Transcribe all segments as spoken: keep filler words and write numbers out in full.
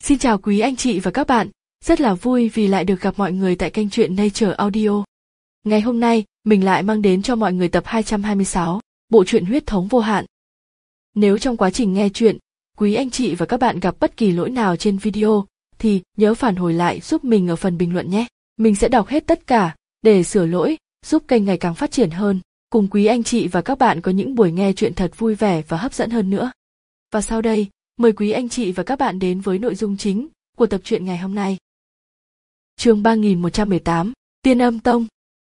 Xin chào quý anh chị và các bạn, rất là vui vì lại được gặp mọi người tại kênh truyện Nature Audio. Ngày hôm nay, mình lại mang đến cho mọi người tập hai trăm hai mươi sáu, bộ truyện Huyết thống vô hạn. Nếu trong quá trình nghe truyện, quý anh chị và các bạn gặp bất kỳ lỗi nào trên video, thì nhớ phản hồi lại giúp mình ở phần bình luận nhé. Mình sẽ đọc hết tất cả, để sửa lỗi, giúp kênh ngày càng phát triển hơn, cùng quý anh chị và các bạn có những buổi nghe truyện thật vui vẻ và hấp dẫn hơn nữa. Và sau đây, mời quý anh chị và các bạn đến với nội dung chính của tập truyện ngày hôm nay. Chương ba nghìn một trăm mười tám, Tiên Âm Tông.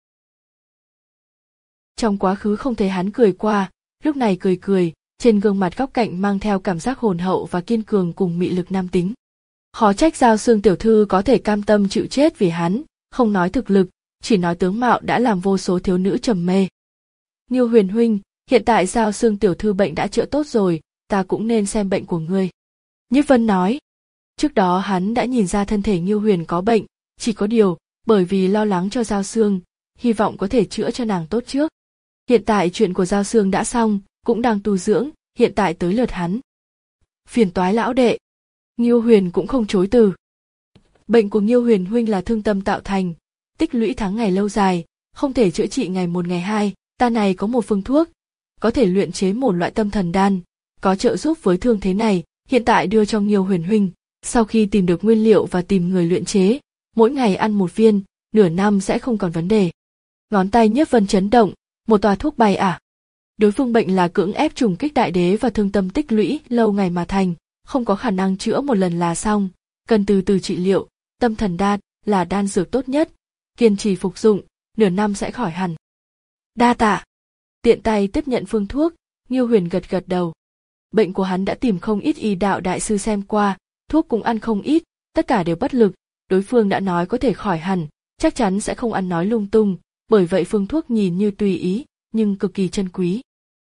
Trong quá khứ không thấy hắn cười qua, lúc này cười cười, trên gương mặt góc cạnh mang theo cảm giác hồn hậu và kiên cường cùng mị lực nam tính. Khó trách Giao Xương tiểu thư có thể cam tâm chịu chết vì hắn, không nói thực lực, chỉ nói tướng mạo đã làm vô số thiếu nữ trầm mê. Nghiêu Huyền huynh, hiện tại Giao Xương tiểu thư bệnh đã chữa tốt rồi, ta cũng nên xem bệnh của ngươi. Nhiếp Vân nói. Trước đó hắn đã nhìn ra thân thể Nghiêu Huyền có bệnh, chỉ có điều, bởi vì lo lắng cho Giao Xương, hy vọng có thể chữa cho nàng tốt trước. Hiện tại chuyện của Giao Xương đã xong, cũng đang tu dưỡng, hiện tại tới lượt hắn. Phiền toái lão đệ. Nghiêu Huyền cũng không chối từ. Bệnh của Nghiêu Huyền huynh là thương tâm tạo thành, tích lũy tháng ngày lâu dài, không thể chữa trị ngày một ngày hai, ta này có một phương thuốc, có thể luyện chế một loại tâm thần đan, có trợ giúp với thương thế này, hiện tại đưa cho Nghiêu Huyền huynh, sau khi tìm được nguyên liệu và tìm người luyện chế, mỗi ngày ăn một viên, nửa năm sẽ không còn vấn đề. Ngón tay Nhiếp Vân chấn động, một tòa thuốc bay à? Đối phương bệnh là cưỡng ép trùng kích đại đế và thương tâm tích lũy lâu ngày mà thành, không có khả năng chữa một lần là xong, cần từ từ trị liệu, tâm thần đan là đan dược tốt nhất, kiên trì phục dụng, nửa năm sẽ khỏi hẳn. Đa tạ. Tiện tay tiếp nhận phương thuốc, Nghiêu Huyền gật gật đầu. Bệnh của hắn đã tìm không ít y đạo đại sư xem qua, thuốc cũng ăn không ít, tất cả đều bất lực, đối phương đã nói có thể khỏi hẳn, chắc chắn sẽ không ăn nói lung tung, bởi vậy phương thuốc nhìn như tùy ý, nhưng cực kỳ chân quý.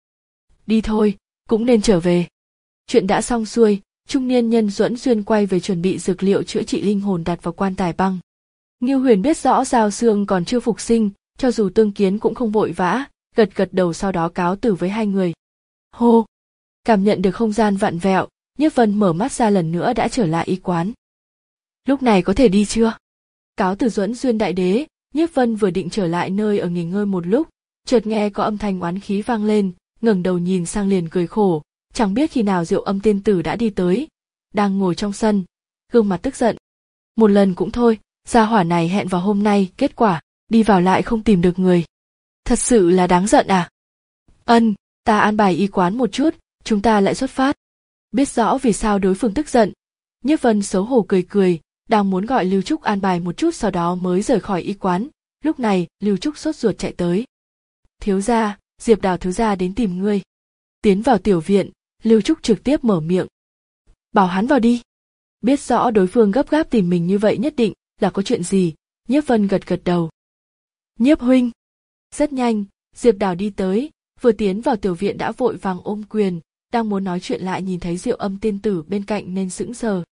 Đi thôi, cũng nên trở về. Chuyện đã xong xuôi, trung niên nhân Duẫn Xuyên quay về chuẩn bị dược liệu chữa trị linh hồn đặt vào quan tài băng. Nghiêu Huyền biết rõ Giao Xương còn chưa phục sinh, cho dù tương kiến cũng không vội vã, gật gật đầu sau đó cáo từ với hai người. Hô! Cảm nhận được không gian vặn vẹo, Nhiếp Vân mở mắt ra lần nữa đã trở lại y quán. Lúc này có thể đi chưa? Cáo từ Duẫn Xuyên đại đế, Nhiếp Vân vừa định trở lại nơi ở nghỉ ngơi một lúc, chợt nghe có âm thanh oán khí vang lên, ngẩng đầu nhìn sang liền cười khổ, chẳng biết khi nào Diệu Âm tiên tử đã đi tới, đang ngồi trong sân, gương mặt tức giận. Một lần cũng thôi, gia hỏa này hẹn vào hôm nay, kết quả đi vào lại không tìm được người. Thật sự là đáng giận à? Ân, ta an bài y quán một chút, chúng ta lại xuất phát. Biết rõ vì sao đối phương tức giận, Nhiếp Vân xấu hổ cười cười, đang muốn gọi Lưu Trúc an bài một chút sau đó mới rời khỏi y quán. Lúc này Lưu Trúc sốt ruột chạy tới. Thiếu gia, Diệp Đào thiếu gia đến tìm ngươi. Tiến vào tiểu viện, Lưu Trúc trực tiếp mở miệng. Bảo hắn vào đi. Biết rõ đối phương gấp gáp tìm mình như vậy nhất định là có chuyện gì, Nhiếp Vân gật gật đầu. Nhiếp huynh. Rất nhanh, Diệp Đào đi tới, vừa tiến vào tiểu viện đã vội vàng ôm quyền, đang muốn nói chuyện lại nhìn thấy Diệu Âm tiên tử bên cạnh nên sững sờ.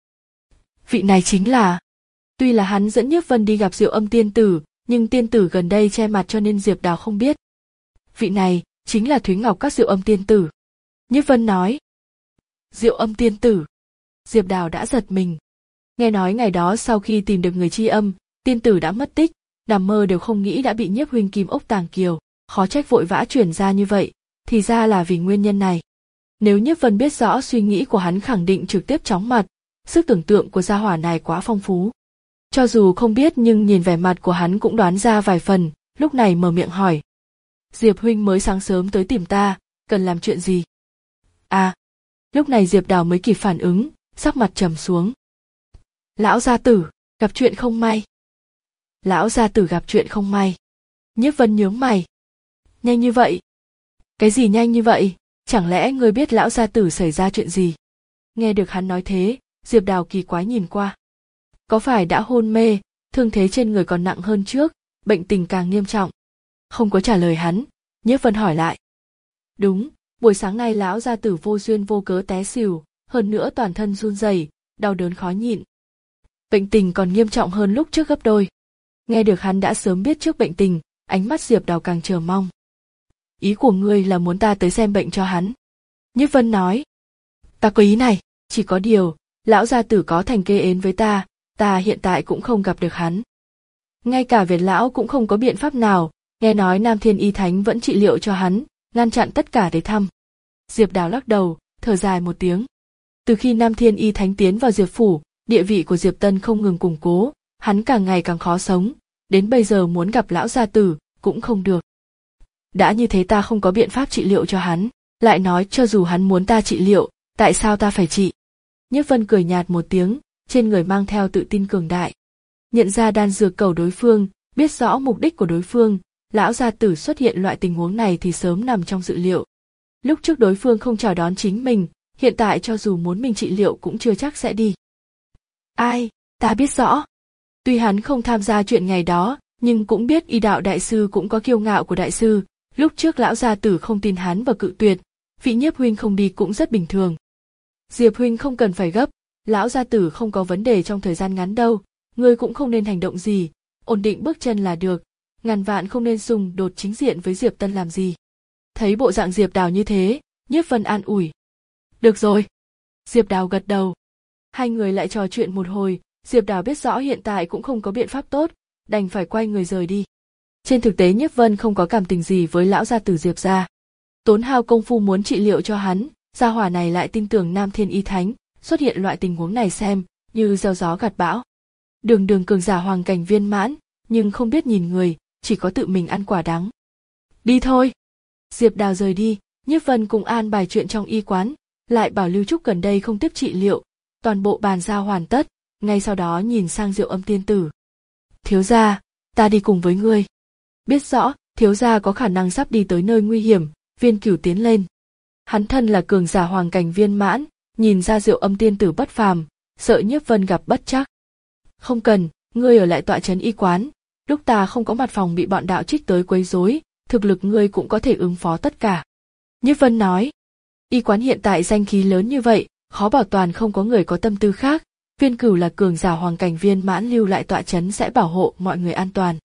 Vị này chính là... Tuy là hắn dẫn Nhiếp Vân đi gặp Diệu Âm tiên tử, nhưng tiên tử gần đây che mặt cho nên Diệp Đào không biết. Vị này chính là Thúy Ngọc các Diệu Âm tiên tử. Nhiếp Vân nói. Diệu Âm tiên tử. Diệp Đào đã giật mình. Nghe nói ngày đó sau khi tìm được người tri âm, tiên tử đã mất tích, nằm mơ đều không nghĩ đã bị Nhiếp huynh kim ốc tàng kiều, khó trách vội vã chuyển ra như vậy, thì ra là vì nguyên nhân này. Nếu Nhiếp Vân biết rõ suy nghĩ của hắn khẳng định trực tiếp chóng mặt, sức tưởng tượng của gia hỏa này quá phong phú. Cho dù không biết nhưng nhìn vẻ mặt của hắn cũng đoán ra vài phần, lúc này mở miệng hỏi. Diệp huynh mới sáng sớm tới tìm ta, cần làm chuyện gì? À, lúc này Diệp Đào mới kịp phản ứng, sắc mặt trầm xuống. Lão gia tử, gặp chuyện không may. Lão gia tử gặp chuyện không may. Nhiếp Vân nhướng mày. Nhanh như vậy? Cái gì nhanh như vậy? Chẳng lẽ ngươi biết lão gia tử xảy ra chuyện gì? Nghe được hắn nói thế, Diệp Đào kỳ quái nhìn qua. Có phải đã hôn mê, thương thế trên người còn nặng hơn trước, bệnh tình càng nghiêm trọng? Không có trả lời hắn, Nhiếp Vân hỏi lại. Đúng, buổi sáng nay lão gia tử vô duyên vô cớ té xỉu, hơn nữa toàn thân run rẩy, đau đớn khó nhịn. Bệnh tình còn nghiêm trọng hơn lúc trước gấp đôi. Nghe được hắn đã sớm biết trước bệnh tình, ánh mắt Diệp Đào càng chờ mong. Ý của ngươi là muốn ta tới xem bệnh cho hắn? Nhiếp Vân nói. Ta có ý này, chỉ có điều, lão gia tử có thành kê ến với ta, ta hiện tại cũng không gặp được hắn. Ngay cả Việt lão cũng không có biện pháp nào, nghe nói Nam Thiên Y Thánh vẫn trị liệu cho hắn, ngăn chặn tất cả để thăm. Diệp Đào lắc đầu, thở dài một tiếng. Từ khi Nam Thiên Y Thánh tiến vào Diệp phủ, địa vị của Diệp Tân không ngừng củng cố, hắn càng ngày càng khó sống, đến bây giờ muốn gặp lão gia tử cũng không được. Đã như thế ta không có biện pháp trị liệu cho hắn, lại nói cho dù hắn muốn ta trị liệu, tại sao ta phải trị? Nhiếp Vân cười nhạt một tiếng, trên người mang theo tự tin cường đại. Nhận ra đan dược cầu đối phương, biết rõ mục đích của đối phương, lão gia tử xuất hiện loại tình huống này thì sớm nằm trong dự liệu. Lúc trước đối phương không chào đón chính mình, hiện tại cho dù muốn mình trị liệu cũng chưa chắc sẽ đi. Ai, ta biết rõ. Tuy hắn không tham gia chuyện ngày đó, nhưng cũng biết y đạo đại sư cũng có kiêu ngạo của đại sư, lúc trước lão gia tử không tin hắn và cự tuyệt, vị Nhiếp huynh không đi cũng rất bình thường. Diệp huynh không cần phải gấp, lão gia tử không có vấn đề trong thời gian ngắn đâu, ngươi cũng không nên hành động gì, ổn định bước chân là được, ngàn vạn không nên dùng đột chính diện với Diệp Tân làm gì. Thấy bộ dạng Diệp Đào như thế, Nhiếp Vân an ủi. Được rồi. Diệp Đào gật đầu. Hai người lại trò chuyện một hồi, Diệp Đào biết rõ hiện tại cũng không có biện pháp tốt, đành phải quay người rời đi. Trên thực tế Nhiếp Vân không có cảm tình gì với lão gia tử Diệp gia. Tốn hao công phu muốn trị liệu cho hắn, gia hỏa này lại tin tưởng Nam Thiên Y Thánh, xuất hiện loại tình huống này xem, như gieo gió gặt bão. Đường đường cường giả hoàng cảnh viên mãn, nhưng không biết nhìn người, chỉ có tự mình ăn quả đắng. Đi thôi. Diệp Đào rời đi, Nhiếp Vân cùng an bài chuyện trong y quán, lại bảo Lưu Trúc gần đây không tiếp trị liệu, toàn bộ bàn giao hoàn tất, ngay sau đó nhìn sang Diệu Âm tiên tử. Thiếu gia, ta đi cùng với ngươi. Biết rõ, thiếu gia có khả năng sắp đi tới nơi nguy hiểm, Viên Cửu tiến lên. Hắn thân là cường giả hoàng cảnh viên mãn, nhìn ra Diệu Âm tiên tử bất phàm, sợ Nhiếp Vân gặp bất trắc. Không cần, ngươi ở lại tọa trấn y quán, lúc ta không có mặt phòng bị bọn đạo trích tới quấy rối, thực lực ngươi cũng có thể ứng phó tất cả. Nhiếp Vân nói, y quán hiện tại danh khí lớn như vậy, khó bảo toàn không có người có tâm tư khác, Viên Cửu là cường giả hoàng cảnh viên mãn lưu lại tọa trấn sẽ bảo hộ mọi người an toàn.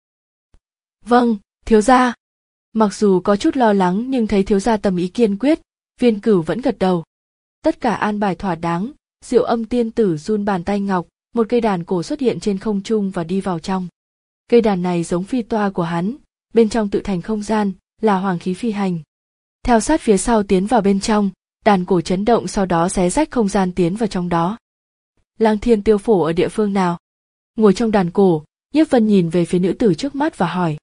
Vâng, thiếu gia. Mặc dù có chút lo lắng nhưng thấy thiếu gia tâm ý kiên quyết, Viên Cửu vẫn gật đầu. Tất cả an bài thỏa đáng, Diệu Âm tiên tử run bàn tay ngọc, một cây đàn cổ xuất hiện trên không trung và đi vào trong. Cây đàn này giống phi toa của hắn, bên trong tự thành không gian, là hoàng khí phi hành. Theo sát phía sau tiến vào bên trong, đàn cổ chấn động sau đó xé rách không gian tiến vào trong đó. Lang Thiên Tiêu Phổ ở địa phương nào? Ngồi trong đàn cổ, Nhiếp Vân nhìn về phía nữ tử trước mắt và hỏi.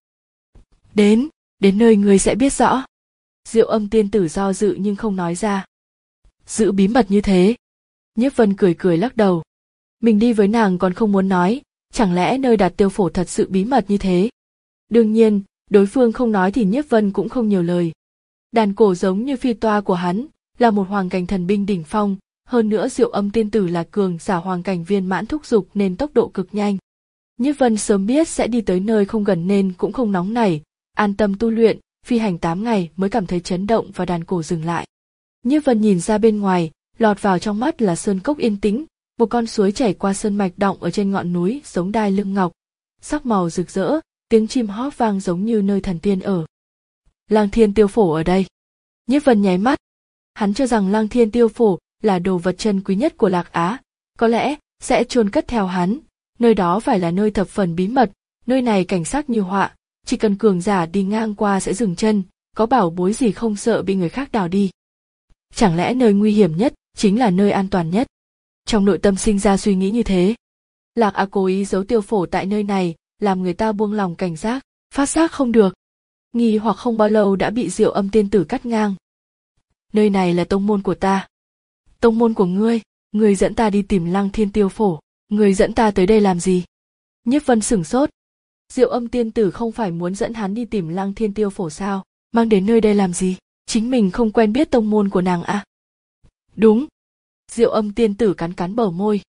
Đến, đến nơi ngươi sẽ biết rõ. Diệu Âm tiên tử do dự nhưng không nói ra. Giữ bí mật như thế. Nhiếp Vân cười cười lắc đầu. Mình đi với nàng còn không muốn nói, chẳng lẽ nơi đặt Tiêu Phổ thật sự bí mật như thế? Đương nhiên, đối phương không nói thì Nhiếp Vân cũng không nhiều lời. Đàn cổ giống như phi toa của hắn, là một hoàng cảnh thần binh đỉnh phong, hơn nữa Diệu Âm tiên tử là cường giả hoàng cảnh viên mãn thúc dục nên tốc độ cực nhanh. Nhiếp Vân sớm biết sẽ đi tới nơi không gần nên cũng không nóng nảy, an tâm tu luyện, phi hành tám ngày mới cảm thấy chấn động và đàn cổ dừng lại. Nhiếp Vân nhìn ra bên ngoài, lọt vào trong mắt là sơn cốc yên tĩnh, một con suối chảy qua sơn mạch động ở trên ngọn núi giống đai lưng ngọc, sắc màu rực rỡ, tiếng chim hót vang giống như nơi thần tiên ở. Lang Thiên Tiêu Phổ ở đây. Nhiếp Vân nháy mắt, hắn cho rằng Lang Thiên Tiêu Phổ là đồ vật chân quý nhất của Lạc Á, có lẽ sẽ chôn cất theo hắn, nơi đó phải là nơi thập phần bí mật, nơi này cảnh sắc như họa, chỉ cần cường giả đi ngang qua sẽ dừng chân, có bảo bối gì không sợ bị người khác đào đi. Chẳng lẽ nơi nguy hiểm nhất chính là nơi an toàn nhất? Trong nội tâm sinh ra suy nghĩ như thế. Lạc Á cố ý giấu Tiêu Phổ tại nơi này, làm người ta buông lòng cảnh giác, phát giác không được. Nghi hoặc không bao lâu đã bị Diệu Âm tiên tử cắt ngang. Nơi này là tông môn của ta. Tông môn của ngươi, ngươi dẫn ta đi tìm Lăng Thiên Tiêu Phổ, ngươi dẫn ta tới đây làm gì? Nhiếp Vân sửng sốt. Diệu Âm tiên tử không phải muốn dẫn hắn đi tìm Lăng Thiên Tiêu Phổ sao? Mang đến nơi đây làm gì? Chính mình không quen biết tông môn của nàng à? Đúng. Diệu Âm tiên tử cắn cắn bờ môi.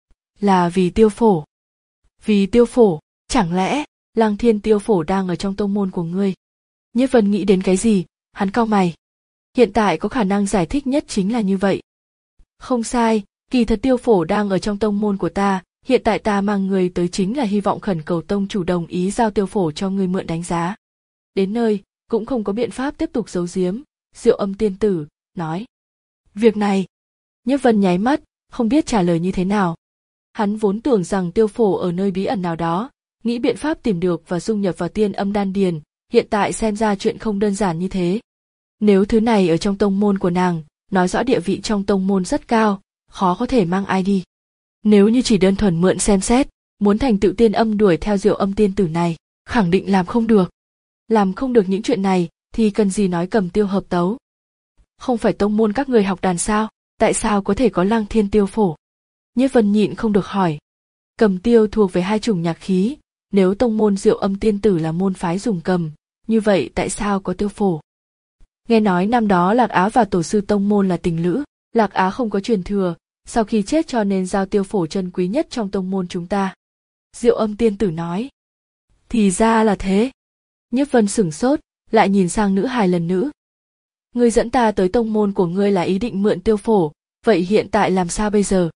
Là vì Tiêu Phổ. Vì Tiêu Phổ, chẳng lẽ Lăng Thiên Tiêu Phổ đang ở trong tông môn của ngươi? Nhiếp Vân nghĩ đến cái gì, hắn cau mày. Hiện tại có khả năng giải thích nhất chính là như vậy. Không sai, kỳ thật Tiêu Phổ đang ở trong tông môn của ta, hiện tại ta mang người tới chính là hy vọng khẩn cầu tông chủ đồng ý giao Tiêu Phổ cho ngươi mượn đánh giá. Đến nơi, cũng không có biện pháp tiếp tục giấu giếm, Diệu Âm tiên tử nói. Việc này, Nhiếp Vân nháy mắt, không biết trả lời như thế nào. Hắn vốn tưởng rằng Tiêu Phổ ở nơi bí ẩn nào đó, nghĩ biện pháp tìm được và dung nhập vào tiên âm đan điền, hiện tại xem ra chuyện không đơn giản như thế. Nếu thứ này ở trong tông môn của nàng, nói rõ địa vị trong tông môn rất cao, khó có thể mang ai đi. Nếu như chỉ đơn thuần mượn xem xét, muốn thành tựu tiên âm đuổi theo Diệu Âm tiên tử này, khẳng định làm không được. Làm không được những chuyện này, thì cần gì nói cầm tiêu hợp tấu. Không phải tông môn các người học đàn sao, tại sao có thể có Lăng Thiên Tiêu Phổ? Nhiếp Vân nhịn không được hỏi. Cầm tiêu thuộc về hai chủng nhạc khí, nếu tông môn Diệu Âm tiên tử là môn phái dùng cầm, như vậy tại sao có tiêu phổ? Nghe nói năm đó Lạc Á và tổ sư tông môn là tình lữ, Lạc Á không có truyền thừa, sau khi chết cho nên giao tiêu phổ chân quý nhất trong tông môn chúng ta. Diệu Âm tiên tử nói. Thì ra là thế. Nhiếp Vân sửng sốt, lại nhìn sang nữ hài lần nữa. Ngươi dẫn ta tới tông môn của ngươi là ý định mượn tiêu phổ, vậy hiện tại làm sao bây giờ?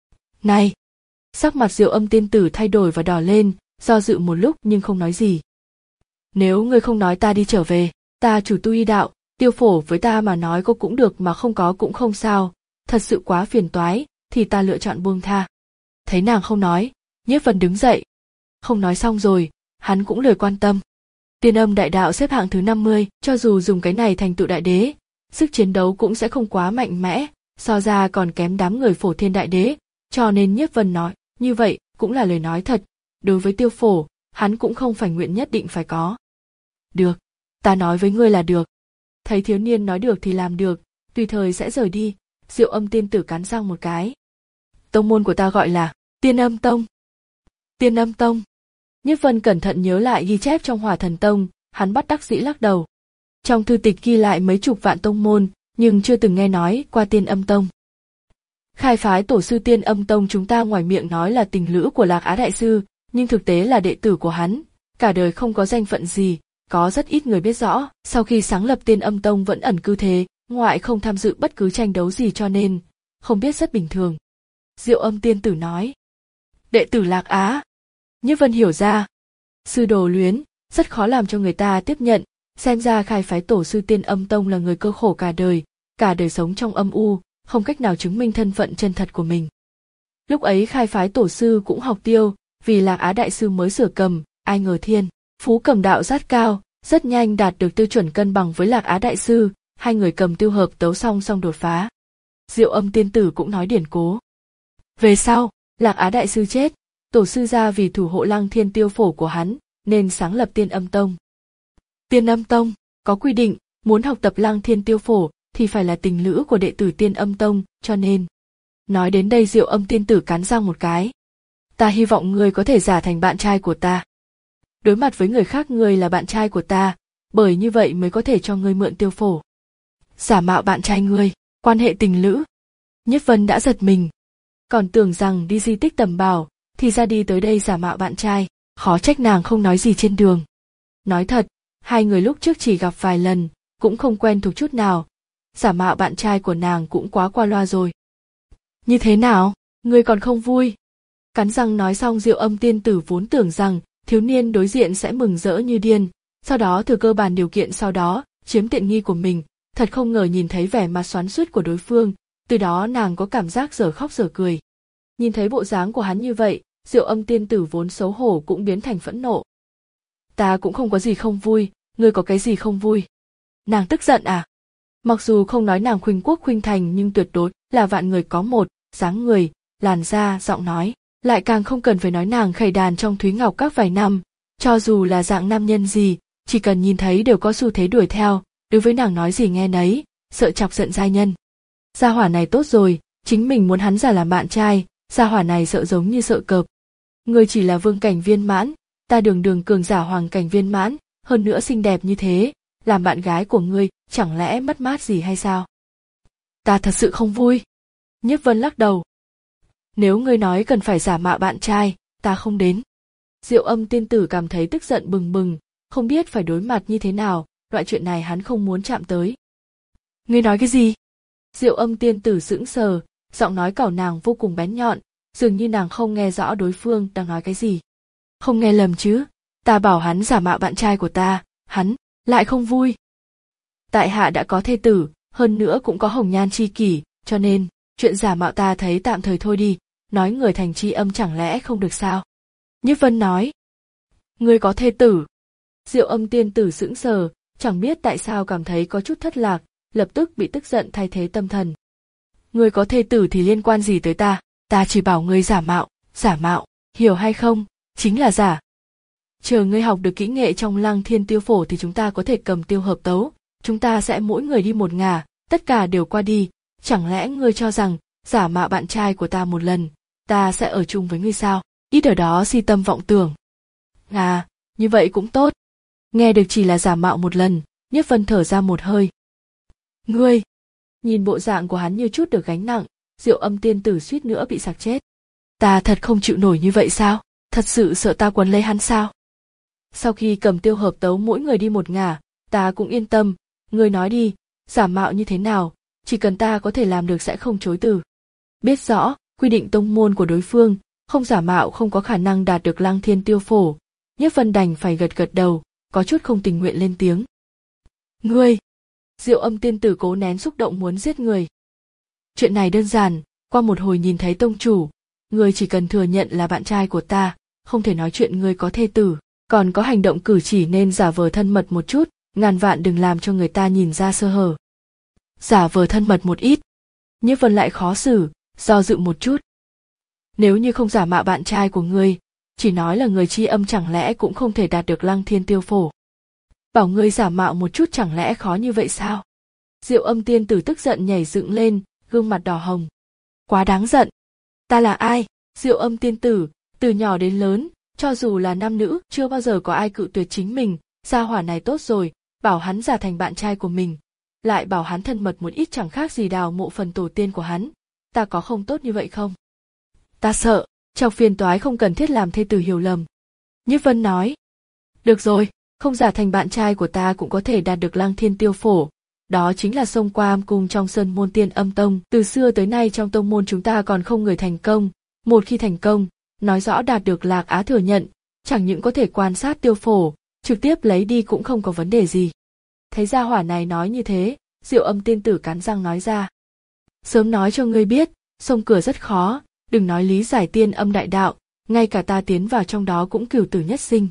Này! Sắc mặt Diệu Âm tiên tử thay đổi và đỏ lên, do dự một lúc nhưng không nói gì. Nếu ngươi không nói ta đi trở về, ta chủ tu y đạo, tiêu phổ với ta mà nói có cũng được mà không có cũng không sao, thật sự quá phiền toái, thì ta lựa chọn buông tha. Thấy nàng không nói, Nhiếp Vân đứng dậy. Không nói xong rồi, hắn cũng lười quan tâm. Tiên âm đại đạo xếp hạng thứ năm mươi, cho dù dùng cái này thành tựu đại đế, sức chiến đấu cũng sẽ không quá mạnh mẽ, so ra còn kém đám người phổ thiên đại đế, cho nên Nhiếp Vân nói, như vậy cũng là lời nói thật, đối với tiêu phổ, hắn cũng không phải nguyện nhất định phải có. Được, ta nói với ngươi là được. Thấy thiếu niên nói được thì làm được, tùy thời sẽ rời đi, Diệu Âm tiên tử cắn răng một cái. Tông môn của ta gọi là Tiên Âm Tông. Tiên Âm Tông. Nhiếp Vân cẩn thận nhớ lại ghi chép trong Hỏa Thần Tông, hắn bất đắc dĩ lắc đầu. Trong thư tịch ghi lại mấy chục vạn tông môn, nhưng chưa từng nghe nói qua Tiên Âm Tông. Khai phái tổ sư Tiên Âm Tông chúng ta ngoài miệng nói là tình lữ của Lạc Á đại sư, nhưng thực tế là đệ tử của hắn, cả đời không có danh phận gì, có rất ít người biết rõ. Sau khi sáng lập Tiên Âm Tông vẫn ẩn cư thế, ngoại không tham dự bất cứ tranh đấu gì cho nên không biết rất bình thường. Diệu Âm tiên tử nói. Đệ tử Lạc Á. Nhiếp Vân hiểu ra. Sư đồ luyến, rất khó làm cho người ta tiếp nhận, xem ra khai phái tổ sư Tiên Âm Tông là người cơ khổ cả đời, cả đời sống trong âm u, không cách nào chứng minh thân phận chân thật của mình. Lúc ấy khai phái tổ sư cũng học tiêu, vì Lạc Á đại sư mới sửa cầm, ai ngờ thiên phú cầm đạo rất cao, rất nhanh đạt được tiêu chuẩn cân bằng với Lạc Á đại sư, hai người cầm tiêu hợp tấu song song đột phá. Diệu Âm tiên tử cũng nói điển cố. Về sau, Lạc Á đại sư chết, tổ sư ra vì thủ hộ Lăng Thiên Tiêu Phổ của hắn, nên sáng lập Tiên Âm Tông. Tiên Âm Tông có quy định, muốn học tập Lăng Thiên Tiêu Phổ thì phải là tình lữ của đệ tử Tiên Âm Tông, cho nên. Nói đến đây Diệu Âm tiên tử cắn răng một cái. Ta hy vọng ngươi có thể giả thành bạn trai của ta. Đối mặt với người khác ngươi là bạn trai của ta, bởi như vậy mới có thể cho ngươi mượn tiêu phổ. Giả mạo bạn trai ngươi, quan hệ tình lữ. Nhiếp Vân đã giật mình. Còn tưởng rằng đi di tích tầm bảo, thì ra đi tới đây giả mạo bạn trai, khó trách nàng không nói gì trên đường. Nói thật, hai người lúc trước chỉ gặp vài lần, cũng không quen thuộc chút nào. Giả mạo bạn trai của nàng cũng quá qua loa rồi. Như thế nào, ngươi còn không vui? Cắn răng nói xong Diệu Âm tiên tử vốn tưởng rằng thiếu niên đối diện sẽ mừng rỡ như điên, sau đó thừa cơ bàn điều kiện sau đó chiếm tiện nghi của mình, thật không ngờ nhìn thấy vẻ mặt xoắn xuýt của đối phương, từ đó nàng có cảm giác dở khóc dở cười. Nhìn thấy bộ dáng của hắn như vậy, Diệu Âm tiên tử vốn xấu hổ cũng biến thành phẫn nộ. Ta cũng không có gì không vui, ngươi có cái gì không vui? Nàng tức giận à? Mặc dù không nói nàng khuynh quốc khuynh thành nhưng tuyệt đối là vạn người có một, dáng người, làn da, giọng nói. Lại càng không cần phải nói nàng khẩy đàn trong Thúy Ngọc các vài năm, cho dù là dạng nam nhân gì, chỉ cần nhìn thấy đều có xu thế đuổi theo, đối với nàng nói gì nghe nấy, sợ chọc giận giai nhân. Gia hỏa này tốt rồi, chính mình muốn hắn giả làm bạn trai, gia hỏa này sợ giống như sợ cọp. Ngươi chỉ là vương cảnh viên mãn, ta đường đường cường giả hoàng cảnh viên mãn, hơn nữa xinh đẹp như thế, làm bạn gái của ngươi, chẳng lẽ mất mát gì hay sao? Ta thật sự không vui. Nhiếp Vân lắc đầu. Nếu ngươi nói cần phải giả mạo bạn trai, ta không đến. Diệu Âm tiên tử cảm thấy tức giận bừng bừng, không biết phải đối mặt như thế nào, loại chuyện này hắn không muốn chạm tới. Ngươi nói cái gì? Diệu Âm tiên tử sững sờ, giọng nói cẩu nàng vô cùng bén nhọn, dường như nàng không nghe rõ đối phương đang nói cái gì. Không nghe lầm chứ, ta bảo hắn giả mạo bạn trai của ta, hắn lại không vui. Tại hạ đã có thê tử, hơn nữa cũng có hồng nhan chi kỷ, cho nên chuyện giả mạo ta thấy tạm thời thôi đi, nói người thành tri âm chẳng lẽ không được sao? Nhiếp Vân nói. Ngươi có thê tử. Diệu Âm tiên tử sững sờ, chẳng biết tại sao cảm thấy có chút thất lạc, lập tức bị tức giận thay thế tâm thần. Ngươi có thê tử thì liên quan gì tới ta, ta chỉ bảo ngươi giả mạo, giả mạo, hiểu hay không, chính là giả. Chờ ngươi học được kỹ nghệ trong Lăng Thiên Tiêu Phổ thì chúng ta có thể cầm tiêu hợp tấu, chúng ta sẽ mỗi người đi một ngả, tất cả đều qua đi, chẳng lẽ ngươi cho rằng, giả mạo bạn trai của ta một lần, ta sẽ ở chung với ngươi sao, ít ở đó si tâm vọng tưởng. À, như vậy cũng tốt. Nghe được chỉ là giả mạo một lần, Nhiếp Vân thở ra một hơi. Ngươi, nhìn bộ dạng của hắn như chút được gánh nặng, Diệu Âm tiên tử suýt nữa bị sặc chết. Ta thật không chịu nổi như vậy sao, thật sự sợ ta quấn lấy hắn sao? Sau khi cầm tiêu hợp tấu mỗi người đi một ngả, ta cũng yên tâm, ngươi nói đi, giả mạo như thế nào, chỉ cần ta có thể làm được sẽ không chối từ. Biết rõ, quy định tông môn của đối phương, không giả mạo không có khả năng đạt được Lăng Thiên Tiêu Phổ, Nhiếp Vân đành phải gật gật đầu, có chút không tình nguyện lên tiếng. Ngươi! Diệu Âm tiên tử cố nén xúc động muốn giết người. Chuyện này đơn giản, qua một hồi nhìn thấy tông chủ, ngươi chỉ cần thừa nhận là bạn trai của ta, không thể nói chuyện ngươi có thê tử, còn có hành động cử chỉ nên giả vờ thân mật một chút, ngàn vạn đừng làm cho người ta nhìn ra sơ hở. Giả vờ thân mật một ít. Nhiếp Vân lại khó xử, do dự một chút. Nếu như không giả mạo bạn trai của ngươi, chỉ nói là người tri âm chẳng lẽ cũng không thể đạt được Lăng Thiên Tiêu Phổ. Bảo ngươi giả mạo một chút chẳng lẽ khó như vậy sao? Diệu Âm tiên tử tức giận nhảy dựng lên, gương mặt đỏ hồng. Quá đáng giận. Ta là ai? Diệu Âm tiên tử, từ nhỏ đến lớn, cho dù là nam nữ, chưa bao giờ có ai cự tuyệt chính mình, gia hỏa này tốt rồi, bảo hắn giả thành bạn trai của mình. Lại bảo hắn thân mật một ít chẳng khác gì đào mộ phần tổ tiên của hắn. Ta có không tốt như vậy không? Ta sợ, chọc phiền toái không cần thiết làm thê tử hiểu lầm. Nhiếp Vân nói. Được rồi, không giả thành bạn trai của ta cũng có thể đạt được Lăng Thiên Tiêu Phổ. Đó chính là xông qua âm cung trong Sơn Môn Tiên Âm Tông. Từ xưa tới nay trong tông môn chúng ta còn không người thành công. Một khi thành công, nói rõ đạt được Lạc Á thừa nhận, chẳng những có thể quan sát Tiêu Phổ, trực tiếp lấy đi cũng không có vấn đề gì. Thấy gia hỏa này nói như thế, Diệu Âm tiên tử cắn răng nói ra. Sớm nói cho ngươi biết, xông cửa rất khó, đừng nói lý giải tiên âm đại đạo, ngay cả ta tiến vào trong đó cũng cửu tử nhất sinh.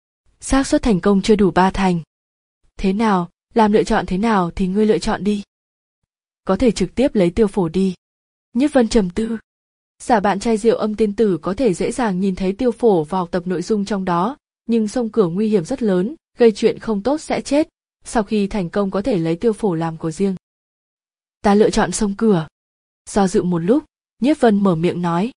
Xác suất thành công chưa đủ ba thành. Thế nào, làm lựa chọn thế nào thì ngươi lựa chọn đi. Có thể trực tiếp lấy Tiêu Phổ đi. Nhiếp Vân trầm tư. Giả bạn trai Diệu Âm tiên tử có thể dễ dàng nhìn thấy Tiêu Phổ và học tập nội dung trong đó, nhưng xông cửa nguy hiểm rất lớn, gây chuyện không tốt sẽ chết. Sau khi thành công có thể lấy Tiêu Phổ làm của riêng. Ta lựa chọn xông cửa. Do dự một lúc, Nhiếp Vân mở miệng nói.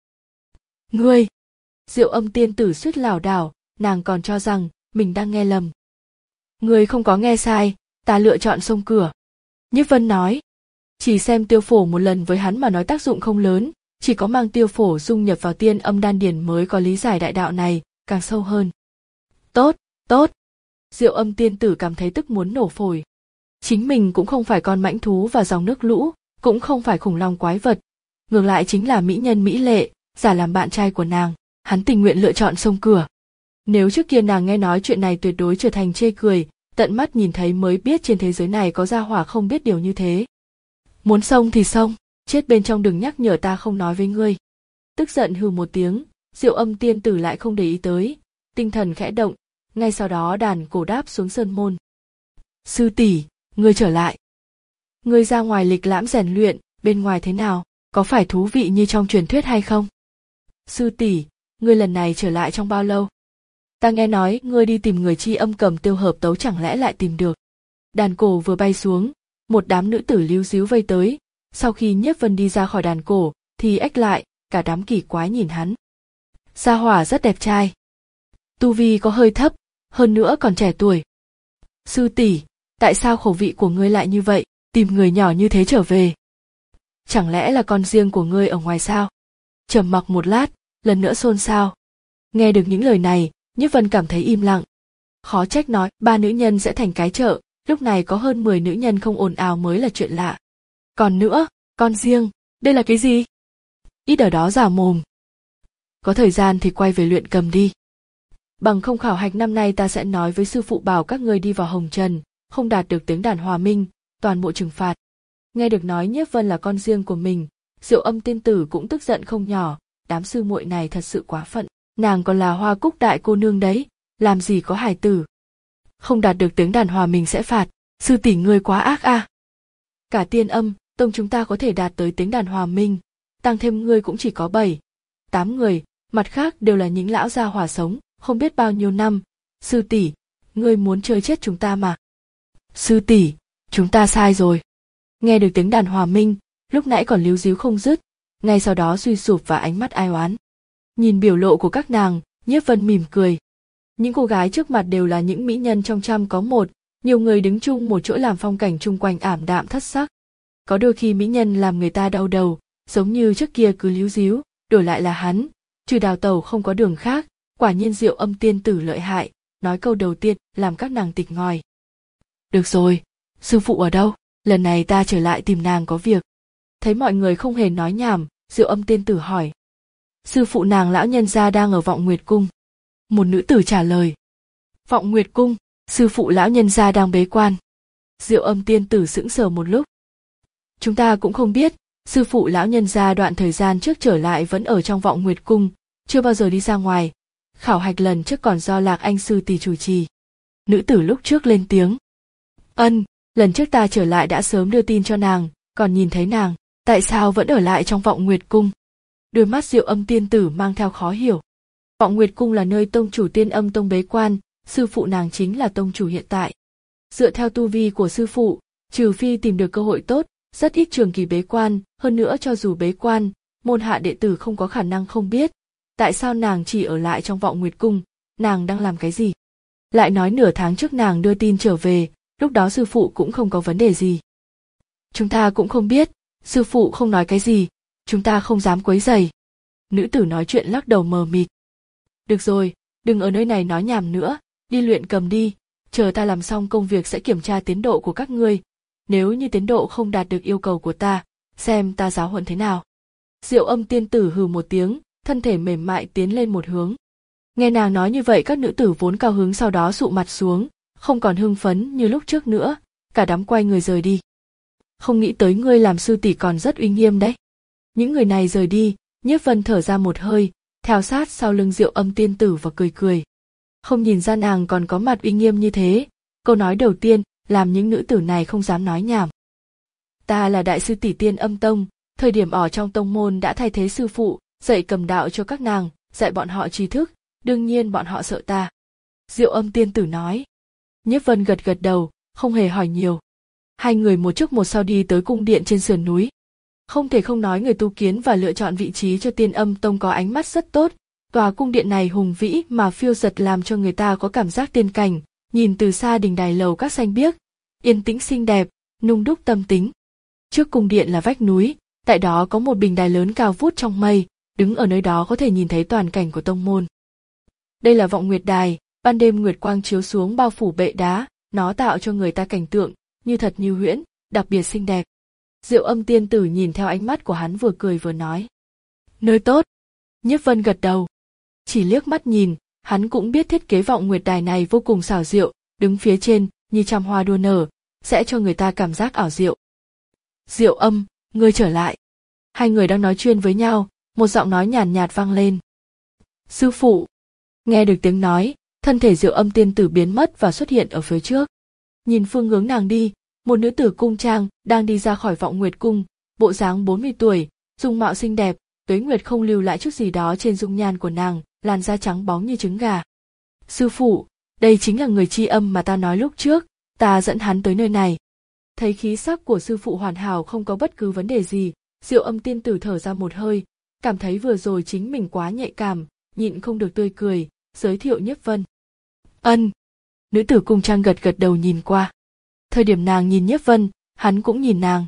Ngươi! Diệu Âm tiên tử suýt lảo đảo, nàng còn cho rằng mình đang nghe lầm. Ngươi không có nghe sai, ta lựa chọn xông cửa. Nhiếp Vân nói. Chỉ xem Tiêu Phổ một lần với hắn mà nói tác dụng không lớn, chỉ có mang Tiêu Phổ dung nhập vào tiên âm đan điển mới có lý giải đại đạo này, càng sâu hơn. Tốt, tốt! Diệu Âm tiên tử cảm thấy tức muốn nổ phổi. Chính mình cũng không phải con mãnh thú và dòng nước lũ, cũng không phải khủng long quái vật. Ngược lại chính là mỹ nhân mỹ lệ, giả làm bạn trai của nàng, hắn tình nguyện lựa chọn xông cửa. Nếu trước kia nàng nghe nói chuyện này tuyệt đối trở thành chê cười, tận mắt nhìn thấy mới biết trên thế giới này có gia hỏa không biết điều như thế. Muốn xông thì xông, chết bên trong đừng nhắc nhở ta không nói với ngươi. Tức giận hừ một tiếng, Diệu Âm tiên tử lại không để ý tới, tinh thần khẽ động, ngay sau đó đàn cổ đáp xuống sơn môn. Sư tỷ, ngươi trở lại. Ngươi ra ngoài lịch lãm rèn luyện, bên ngoài thế nào, có phải thú vị như trong truyền thuyết hay không? Sư tỷ, ngươi lần này trở lại trong bao lâu? Ta nghe nói ngươi đi tìm người tri âm cầm tiêu hợp tấu chẳng lẽ lại tìm được. Đàn cổ vừa bay xuống, một đám nữ tử líu ríu vây tới, sau khi Nhiếp Vân đi ra khỏi đàn cổ, thì ếch lại, cả đám kỳ quái nhìn hắn. Gia hỏa rất đẹp trai. Tu vi có hơi thấp, hơn nữa còn trẻ tuổi. Sư tỷ, tại sao khẩu vị của ngươi lại như vậy, tìm người nhỏ như thế trở về? Chẳng lẽ là con riêng của ngươi ở ngoài sao? Trầm mặc một lát, lần nữa xôn xao. Nghe được những lời này, Nhiếp Vân cảm thấy im lặng. Khó trách nói, ba nữ nhân sẽ thành cái chợ, lúc này có hơn mười nữ nhân không ồn ào mới là chuyện lạ. Còn nữa, con riêng, đây là cái gì? Ít ở đó giả mồm. Có thời gian thì quay về luyện cầm đi. Bằng không khảo hạch năm nay ta sẽ nói với sư phụ bảo các ngươi đi vào hồng trần, không đạt được tiếng đàn hòa minh, toàn bộ trừng phạt. Nghe được nói Nhiếp Vân là con riêng của mình, Diệu Âm tiên tử cũng tức giận không nhỏ, đám sư muội này thật sự quá phận, nàng còn là Hoa Cúc đại cô nương đấy, làm gì có hài tử. Không đạt được tiếng đàn hòa mình sẽ phạt, sư tỷ ngươi quá ác a. À. Cả Tiên Âm tông chúng ta có thể đạt tới tiếng đàn hòa minh, tăng thêm ngươi cũng chỉ có bảy, tám người, mặt khác đều là những lão gia hỏa sống, không biết bao nhiêu năm. Sư tỷ, ngươi muốn chơi chết chúng ta mà. Sư tỷ, chúng ta sai rồi. Nghe được tiếng đàn hòa minh, lúc nãy còn líu díu không dứt, ngay sau đó suy sụp và ánh mắt ai oán. Nhìn biểu lộ của các nàng, Nhiếp Vân mỉm cười. Những cô gái trước mặt đều là những mỹ nhân trong trăm có một, nhiều người đứng chung một chỗ làm phong cảnh chung quanh ảm đạm thất sắc. Có đôi khi mỹ nhân làm người ta đau đầu, giống như trước kia cứ líu díu, đổi lại là hắn, trừ đào tẩu không có đường khác, quả nhiên Diệu Âm tiên tử lợi hại, nói câu đầu tiên làm các nàng tịch ngòi. Được rồi, sư phụ ở đâu? Lần này ta trở lại tìm nàng có việc. Thấy mọi người không hề nói nhảm, Diệu Âm tiên tử hỏi. Sư phụ nàng lão nhân gia đang ở Vọng Nguyệt cung. Một nữ tử trả lời. Vọng Nguyệt cung, sư phụ lão nhân gia đang bế quan. Diệu Âm tiên tử sững sờ một lúc. Chúng ta cũng không biết, sư phụ lão nhân gia đoạn thời gian trước trở lại vẫn ở trong Vọng Nguyệt cung, chưa bao giờ đi ra ngoài. Khảo hạch lần trước còn do Lạc Anh sư tỷ chủ trì. Nữ tử lúc trước lên tiếng. Ân, lần trước ta trở lại đã sớm đưa tin cho nàng, còn nhìn thấy nàng, tại sao vẫn ở lại trong Vọng Nguyệt cung? Đôi mắt Diệu Âm tiên tử mang theo khó hiểu. Vọng Nguyệt cung là nơi tông chủ Tiên Âm tông bế quan, sư phụ nàng chính là tông chủ hiện tại. Dựa theo tu vi của sư phụ, trừ phi tìm được cơ hội tốt, rất ít trường kỳ bế quan, hơn nữa cho dù bế quan, môn hạ đệ tử không có khả năng không biết. Tại sao nàng chỉ ở lại trong Vọng Nguyệt cung, nàng đang làm cái gì? Lại nói nửa tháng trước nàng đưa tin trở về, lúc đó sư phụ cũng không có vấn đề gì. Chúng ta cũng không biết, sư phụ không nói cái gì, chúng ta không dám quấy rầy. Nữ tử nói chuyện lắc đầu mờ mịt. Được rồi, đừng ở nơi này nói nhảm nữa, đi luyện cầm đi, chờ ta làm xong công việc sẽ kiểm tra tiến độ của các ngươi. Nếu như tiến độ không đạt được yêu cầu của ta, xem ta giáo huấn thế nào. Diệu Âm tiên tử hừ một tiếng, thân thể mềm mại tiến lên một hướng. Nghe nàng nói như vậy các nữ tử vốn cao hứng sau đó sụ mặt xuống, không còn hưng phấn như lúc trước nữa, cả đám quay người rời đi. Không nghĩ tới ngươi làm sư tỷ còn rất uy nghiêm đấy. Những người này rời đi, Nhiếp Vân thở ra một hơi, theo sát sau lưng Diệu Âm tiên tử và cười cười. Không nhìn ra nàng còn có mặt uy nghiêm như thế, câu nói đầu tiên làm những nữ tử này không dám nói nhảm. Ta là đại sư tỷ Tiên Âm tông, thời điểm ở trong tông môn đã thay thế sư phụ, dạy cầm đạo cho các nàng, dạy bọn họ tri thức, đương nhiên bọn họ sợ ta. Diệu Âm tiên tử nói. Nhiếp Vân gật gật đầu, không hề hỏi nhiều. Hai người một trước một sau đi tới cung điện trên sườn núi. Không thể không nói người tu kiến và lựa chọn vị trí cho Tiên Âm tông có ánh mắt rất tốt. Tòa cung điện này hùng vĩ mà phiêu dật làm cho người ta có cảm giác tiên cảnh, nhìn từ xa đình đài lầu các xanh biếc, yên tĩnh xinh đẹp, nung đúc tâm tính. Trước cung điện là vách núi, tại đó có một bình đài lớn cao vút trong mây, đứng ở nơi đó có thể nhìn thấy toàn cảnh của tông môn. Đây là Vọng Nguyệt đài, ban đêm nguyệt quang chiếu xuống bao phủ bệ đá, nó tạo cho người ta cảnh tượng như thật như huyễn, đặc biệt xinh đẹp. Diệu Âm tiên tử nhìn theo ánh mắt của hắn vừa cười vừa nói. Nơi tốt. Nhiếp Vân gật đầu. Chỉ liếc mắt nhìn, hắn cũng biết thiết kế Vọng Nguyệt đài này vô cùng xảo diệu, đứng phía trên như trăm hoa đua nở, sẽ cho người ta cảm giác ảo diệu. Diệu Âm, ngươi trở lại. Hai người đang nói chuyện với nhau, một giọng nói nhàn nhạt vang lên. Sư phụ. Nghe được tiếng nói, thân thể Diệu Âm tiên tử biến mất và xuất hiện ở phía trước. Nhìn phương hướng nàng đi, một nữ tử cung trang đang đi ra khỏi Vọng Nguyệt cung, bộ dáng bốn mươi tuổi, dung mạo xinh đẹp, tuế nguyệt không lưu lại chút gì đó trên dung nhan của nàng, làn da trắng bóng như trứng gà. Sư phụ, đây chính là người Tri Âm mà ta nói lúc trước, ta dẫn hắn tới nơi này. Thấy khí sắc của sư phụ hoàn hảo không có bất cứ vấn đề gì, Diệu Âm tiên tử thở ra một hơi, cảm thấy vừa rồi chính mình quá nhạy cảm, nhịn không được tươi cười, giới thiệu Nhiếp Vân. Ân. Nữ tử cung trang gật gật đầu nhìn qua. Thời điểm nàng nhìn Nhiếp Vân, hắn cũng nhìn nàng.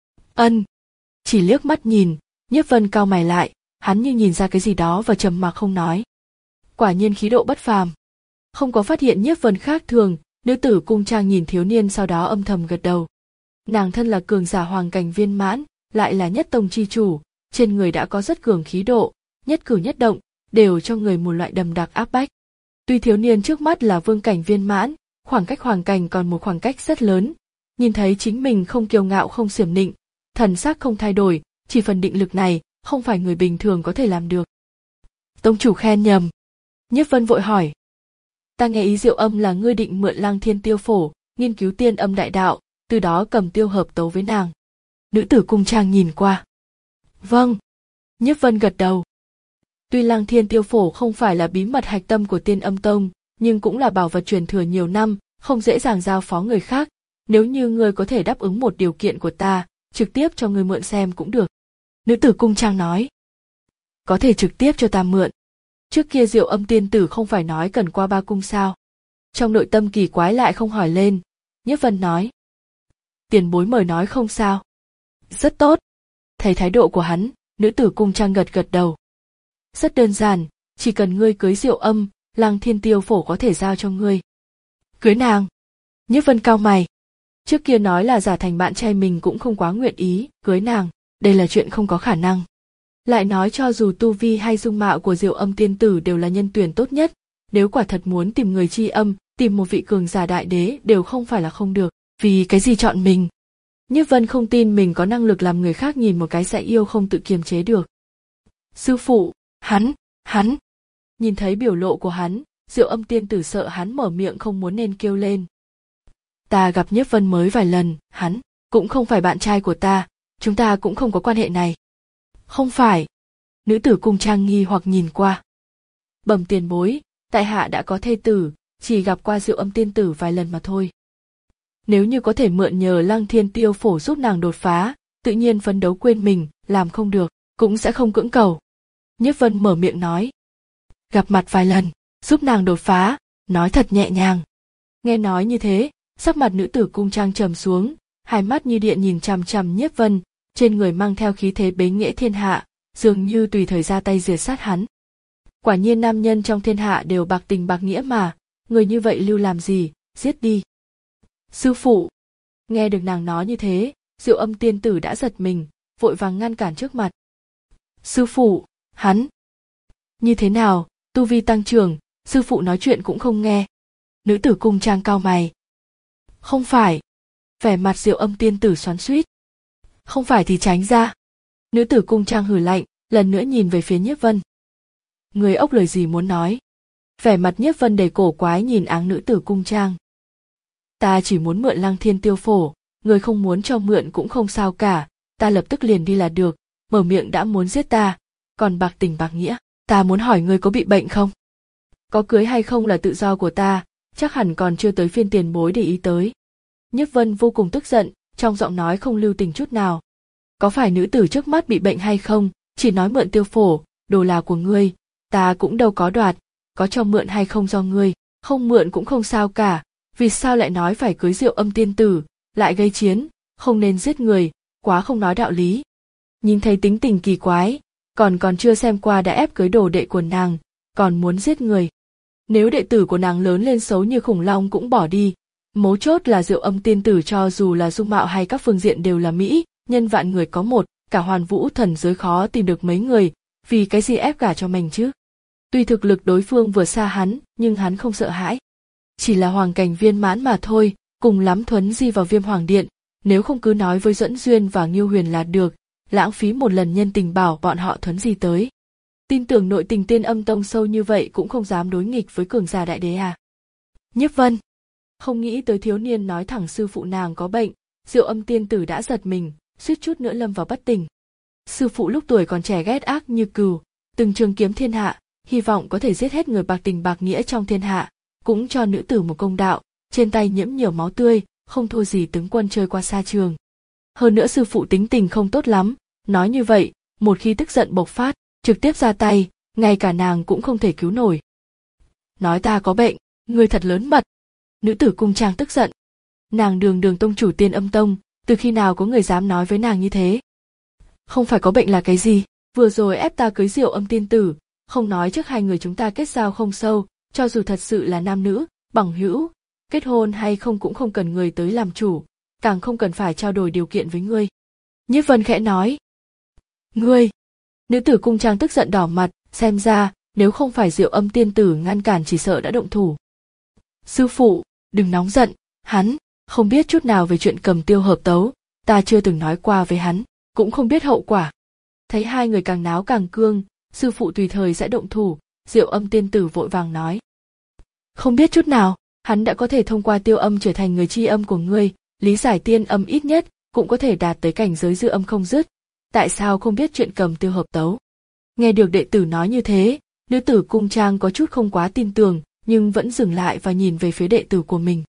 Ân. Chỉ liếc mắt nhìn, Nhiếp Vân cau mày lại, hắn như nhìn ra cái gì đó và trầm mặc không nói. Quả nhiên khí độ bất phàm. Không có phát hiện Nhiếp Vân khác thường, nữ tử cung trang nhìn thiếu niên sau đó âm thầm gật đầu. Nàng thân là cường giả hoàng cảnh viên mãn, lại là nhất tông chi chủ, trên người đã có rất cường khí độ, nhất cử nhất động đều cho người một loại đầm đặc áp bách. Tuy thiếu niên trước mắt là vương cảnh viên mãn, khoảng cách hoàng cảnh còn một khoảng cách rất lớn, nhìn thấy chính mình không kiêu ngạo không xiểm nịnh, thần sắc không thay đổi, chỉ phần định lực này không phải người bình thường có thể làm được. Tông chủ khen nhầm. Nhiếp Vân vội hỏi. Ta nghe ý Diệu Âm là ngươi định mượn Lăng Thiên Tiêu Phổ, nghiên cứu tiên âm đại đạo, từ đó cầm tiêu hợp tấu với nàng. Nữ tử cung trang nhìn qua. Vâng. Nhiếp Vân gật đầu. Tuy Lăng Thiên Tiêu Phổ không phải là bí mật hạch tâm của Tiên Âm Tông, nhưng cũng là bảo vật truyền thừa nhiều năm, không dễ dàng giao phó người khác. Nếu như ngươi có thể đáp ứng một điều kiện của ta, trực tiếp cho ngươi mượn xem cũng được. Nữ tử cung trang nói. Có thể trực tiếp cho ta mượn. Trước kia Diệu Âm tiên tử không phải nói cần qua ba cung sao? Trong nội tâm kỳ quái lại không hỏi lên. Nhiếp Vân nói. Tiền bối mời nói không sao. Rất tốt. Thấy thái độ của hắn, nữ tử cung trang gật gật đầu. Rất đơn giản, chỉ cần ngươi cưới Diệu Âm, Lăng Thiên Tiêu Phổ có thể giao cho ngươi. Cưới nàng? Nhiếp Vân cau mày. Trước kia nói là giả thành bạn trai mình cũng không quá nguyện ý, cưới nàng, đây là chuyện không có khả năng. Lại nói cho dù tu vi hay dung mạo của Diệu Âm tiên tử đều là nhân tuyển tốt nhất, nếu quả thật muốn tìm người tri âm, tìm một vị cường giả đại đế đều không phải là không được, vì cái gì chọn mình? Nhiếp Vân không tin mình có năng lực làm người khác nhìn một cái sẽ yêu không tự kiềm chế được. Sư phụ, hắn, hắn. Nhìn thấy biểu lộ của hắn, Diệu Âm tiên tử sợ hắn mở miệng không muốn nên kêu lên. Ta gặp Nhiếp Vân mới vài lần, hắn cũng không phải bạn trai của ta, chúng ta cũng không có quan hệ này. Không phải. Nữ tử cung trang nghi hoặc nhìn qua. Bẩm tiền bối, tại hạ đã có thê tử, chỉ gặp qua Diệu Âm tiên tử vài lần mà thôi. Nếu như có thể mượn nhờ Lăng Thiên Tiêu Phổ giúp nàng đột phá, tự nhiên phấn đấu quên mình, làm không được, cũng sẽ không cưỡng cầu. Nhiếp Vân mở miệng nói. Gặp mặt vài lần, giúp nàng đột phá, nói thật nhẹ nhàng. Nghe nói như thế, sắc mặt nữ tử cung trang trầm xuống, hai mắt như điện nhìn chằm chằm Nhiếp Vân, trên người mang theo khí thế bế nghệ thiên hạ, dường như tùy thời ra tay diệt sát hắn. Quả nhiên nam nhân trong thiên hạ đều bạc tình bạc nghĩa mà, người như vậy lưu làm gì, giết đi. Sư phụ. Nghe được nàng nói như thế, Diệu Âm tiên tử đã giật mình, vội vàng ngăn cản trước mặt. Sư phụ, hắn. Như thế nào, tu vi tăng trưởng, sư phụ nói chuyện cũng không nghe. Nữ tử cung trang cau mày. Không phải. Vẻ mặt Diệu Âm tiên tử xoắn xuýt. Không phải thì tránh ra. Nữ tử cung trang hừ lạnh, lần nữa nhìn về phía Nhiếp Vân. Người ốc lời gì muốn nói? Vẻ mặt Nhiếp Vân đầy cổ quái nhìn áng nữ tử cung trang. Ta chỉ muốn mượn Lăng Thiên Tiêu Phổ, người không muốn cho mượn cũng không sao cả, ta lập tức liền đi là được, mở miệng đã muốn giết ta, còn bạc tình bạc nghĩa, ta muốn hỏi ngươi có bị bệnh không? Có cưới hay không là tự do của ta, chắc hẳn còn chưa tới phiên tiền bối để ý tới. Nhiếp Vân vô cùng tức giận, trong giọng nói không lưu tình chút nào. Có phải nữ tử trước mắt bị bệnh hay không, chỉ nói mượn Tiêu Phổ, đồ là của ngươi, ta cũng đâu có đoạt, có cho mượn hay không do ngươi, không mượn cũng không sao cả, vì sao lại nói phải cưới Diệu Âm tiên tử, lại gây chiến, không nên giết người, quá không nói đạo lý. Nhìn thấy tính tình kỳ quái, còn còn chưa xem qua đã ép cưới đồ đệ của nàng, còn muốn giết người. Nếu đệ tử của nàng lớn lên xấu như khủng long cũng bỏ đi, mấu chốt là Diệu Âm tiên tử cho dù là dung mạo hay các phương diện đều là mỹ, nhân vạn người có một, cả hoàn vũ thần giới khó tìm được mấy người, vì cái gì ép gả cho mình chứ? Tuy thực lực đối phương vừa xa hắn, nhưng hắn không sợ hãi. Chỉ là hoàng cảnh viên mãn mà thôi, cùng lắm thuấn di vào Viêm Hoàng Điện, nếu không cứ nói với Duẫn Duyên và Nghiêu Huyền là được, lãng phí một lần nhân tình bảo bọn họ thuấn di tới. Tin tưởng nội tình Tiên Âm Tông sâu như vậy cũng không dám đối nghịch với cường giả đại đế à. Nhiếp Vân. Không nghĩ tới thiếu niên nói thẳng sư phụ nàng có bệnh, Diệu Âm tiên tử đã giật mình, suýt chút nữa lâm vào bất tỉnh. Sư phụ lúc tuổi còn trẻ ghét ác như cừu, từng trường kiếm thiên hạ, hy vọng có thể giết hết người bạc tình bạc nghĩa trong thiên hạ, cũng cho nữ tử một công đạo, trên tay nhiễm nhiều máu tươi, không thua gì tướng quân chơi qua xa trường. Hơn nữa sư phụ tính tình không tốt lắm, nói như vậy, một khi tức giận bộc phát, trực tiếp ra tay, ngay cả nàng cũng không thể cứu nổi. Nói ta có bệnh, ngươi thật lớn mật. Nữ tử cung trang tức giận. Nàng đường đường tông chủ Tiên Âm Tông, từ khi nào có người dám nói với nàng như thế? Không phải có bệnh là cái gì, vừa rồi ép ta cưới Diệu Âm tiên tử, không nói trước hai người chúng ta kết giao không sâu, cho dù thật sự là nam nữ, bằng hữu, kết hôn hay không cũng không cần người tới làm chủ, càng không cần phải trao đổi điều kiện với ngươi. Nhiếp Vân khẽ nói. Ngươi! Nữ tử cung trang tức giận đỏ mặt, xem ra, nếu không phải Diệu Âm tiên tử ngăn cản chỉ sợ đã động thủ. Sư phụ, đừng nóng giận, hắn, không biết chút nào về chuyện cầm tiêu hợp tấu, ta chưa từng nói qua với hắn, cũng không biết hậu quả, Thấy hai người càng náo càng cương, sư phụ tùy thời sẽ động thủ, Diệu Âm tiên tử vội vàng nói. Không biết chút nào, hắn đã có thể thông qua tiêu âm trở thành người tri âm của ngươi, lý giải tiên âm ít nhất cũng có thể đạt tới cảnh giới dư âm không dứt. Tại sao không biết chuyện cầm tiêu hợp tấu? Nghe được đệ tử nói như thế, nữ tử cung trang có chút không quá tin tưởng, nhưng vẫn dừng lại và nhìn về phía đệ tử của mình.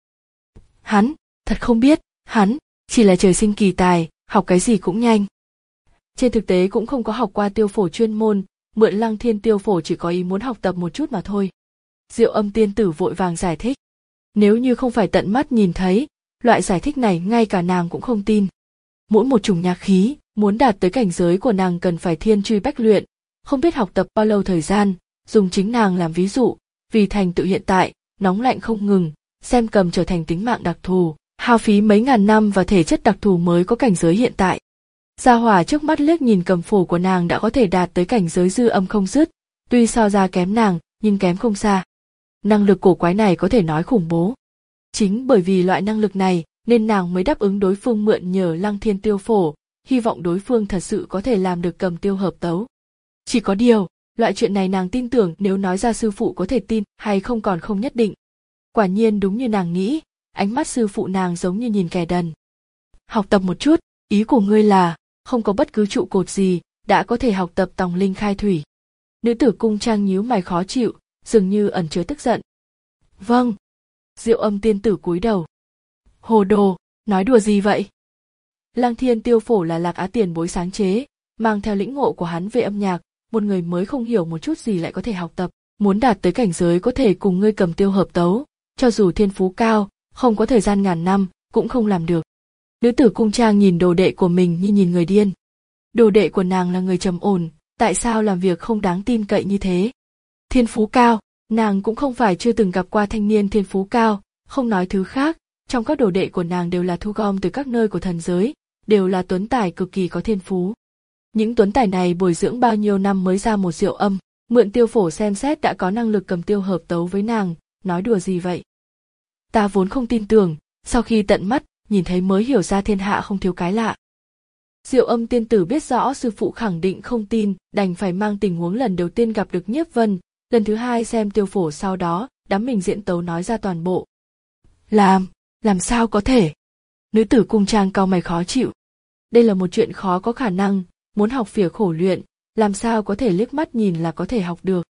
Hắn, thật không biết, hắn, chỉ là trời sinh kỳ tài, học cái gì cũng nhanh. Trên thực tế cũng không có học qua tiêu phổ chuyên môn, mượn Lăng Thiên tiêu phổ chỉ có ý muốn học tập một chút mà thôi. Diệu Âm tiên tử vội vàng giải thích. Nếu như không phải tận mắt nhìn thấy, loại giải thích này ngay cả nàng cũng không tin. Mỗi một chủng nhạc khí, muốn đạt tới cảnh giới của nàng cần phải thiên truy bách luyện, không biết học tập bao lâu thời gian, dùng chính nàng làm ví dụ, vì thành tựu hiện tại, nóng lạnh không ngừng, xem cầm trở thành tính mạng đặc thù, hao phí mấy ngàn năm và thể chất đặc thù mới có cảnh giới hiện tại. Gia hỏa trước mắt liếc nhìn cầm phổ của nàng đã có thể đạt tới cảnh giới dư âm không dứt, tuy so ra kém nàng, nhưng kém không xa. Năng lực cổ quái này có thể nói khủng bố. Chính bởi vì loại năng lực này, nên nàng mới đáp ứng đối phương mượn nhờ Lăng Thiên tiêu phổ, hy vọng đối phương thật sự có thể làm được cầm tiêu hợp tấu. Chỉ có điều, loại chuyện này nàng tin tưởng nếu nói ra sư phụ có thể tin hay không còn không nhất định. Quả nhiên đúng như nàng nghĩ, ánh mắt sư phụ nàng giống như nhìn kẻ đần. Học tập một chút, ý của ngươi là, không có bất cứ trụ cột gì, đã có thể học tập tòng linh khai thủy. Nữ tử cung trang nhíu mày khó chịu, dường như ẩn chứa tức giận. Vâng. Diệu Âm tiên tử cúi đầu. Hồ đồ, nói đùa gì vậy? Lăng Thiên tiêu phổ là Lạc Á tiền bối sáng chế, mang theo lĩnh ngộ của hắn về âm nhạc, một người mới không hiểu một chút gì lại có thể học tập, muốn đạt tới cảnh giới có thể cùng ngươi cầm tiêu hợp tấu, cho dù thiên phú cao, không có thời gian ngàn năm, cũng không làm được. Nữ tử cung trang nhìn đồ đệ của mình như nhìn người điên. Đồ đệ của nàng là người trầm ổn, tại sao làm việc không đáng tin cậy như thế? Thiên phú cao, nàng cũng không phải chưa từng gặp qua thanh niên thiên phú cao, không nói thứ khác, trong các đồ đệ của nàng đều là thu gom từ các nơi của thần giới, đều là tuấn tài cực kỳ có thiên phú. Những tuấn tài này bồi dưỡng bao nhiêu năm mới ra một Diệu Âm, mượn tiêu phổ xem xét đã có năng lực cầm tiêu hợp tấu với nàng, nói đùa gì vậy? Ta vốn không tin tưởng, sau khi tận mắt, nhìn thấy mới hiểu ra thiên hạ không thiếu cái lạ. Diệu Âm tiên tử biết rõ sư phụ khẳng định không tin, đành phải mang tình huống lần đầu tiên gặp được Nhiếp Vân, lần thứ hai xem tiêu phổ sau đó, đắm mình diễn tấu nói ra toàn bộ. Làm, làm sao có thể? Nữ tử cung trang cau mày khó chịu. Đây là một chuyện khó có khả năng, muốn học phỉa khổ luyện, làm sao có thể liếc mắt nhìn là có thể học được.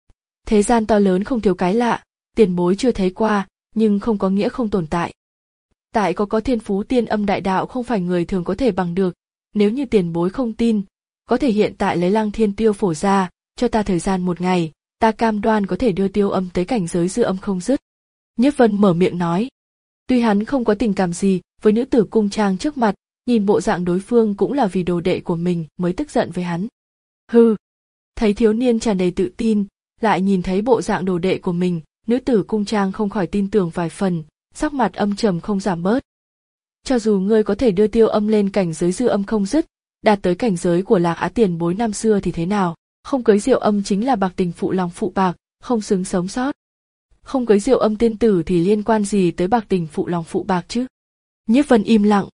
Thế gian to lớn không thiếu cái lạ, tiền bối chưa thấy qua, nhưng không có nghĩa không tồn tại. Tại có có thiên phú tiên âm đại đạo không phải người thường có thể bằng được, nếu như tiền bối không tin, có thể hiện tại lấy Lăng Thiên tiêu phổ ra, cho ta thời gian một ngày, ta cam đoan có thể đưa tiêu âm tới cảnh giới dư âm không dứt. Nhiếp Vân mở miệng nói. Tuy hắn không có tình cảm gì với nữ tử cung trang trước mặt, nhìn bộ dạng đối phương cũng là vì đồ đệ của mình mới tức giận với hắn. Hừ, thấy thiếu niên tràn đầy tự tin, lại nhìn thấy bộ dạng đồ đệ của mình, nữ tử cung trang không khỏi tin tưởng vài phần, sắc mặt âm trầm không giảm bớt. Cho dù ngươi có thể đưa tiêu âm lên cảnh giới dư âm không dứt, đạt tới cảnh giới của Lạc Á tiền bối năm xưa thì thế nào, không cưới Diệu Âm chính là bạc tình phụ lòng phụ bạc, không xứng sống sót. Không cưới Diệu Âm tiên tử thì liên quan gì tới bạc tình phụ lòng phụ bạc chứ? Nhiếp Vân im lặng.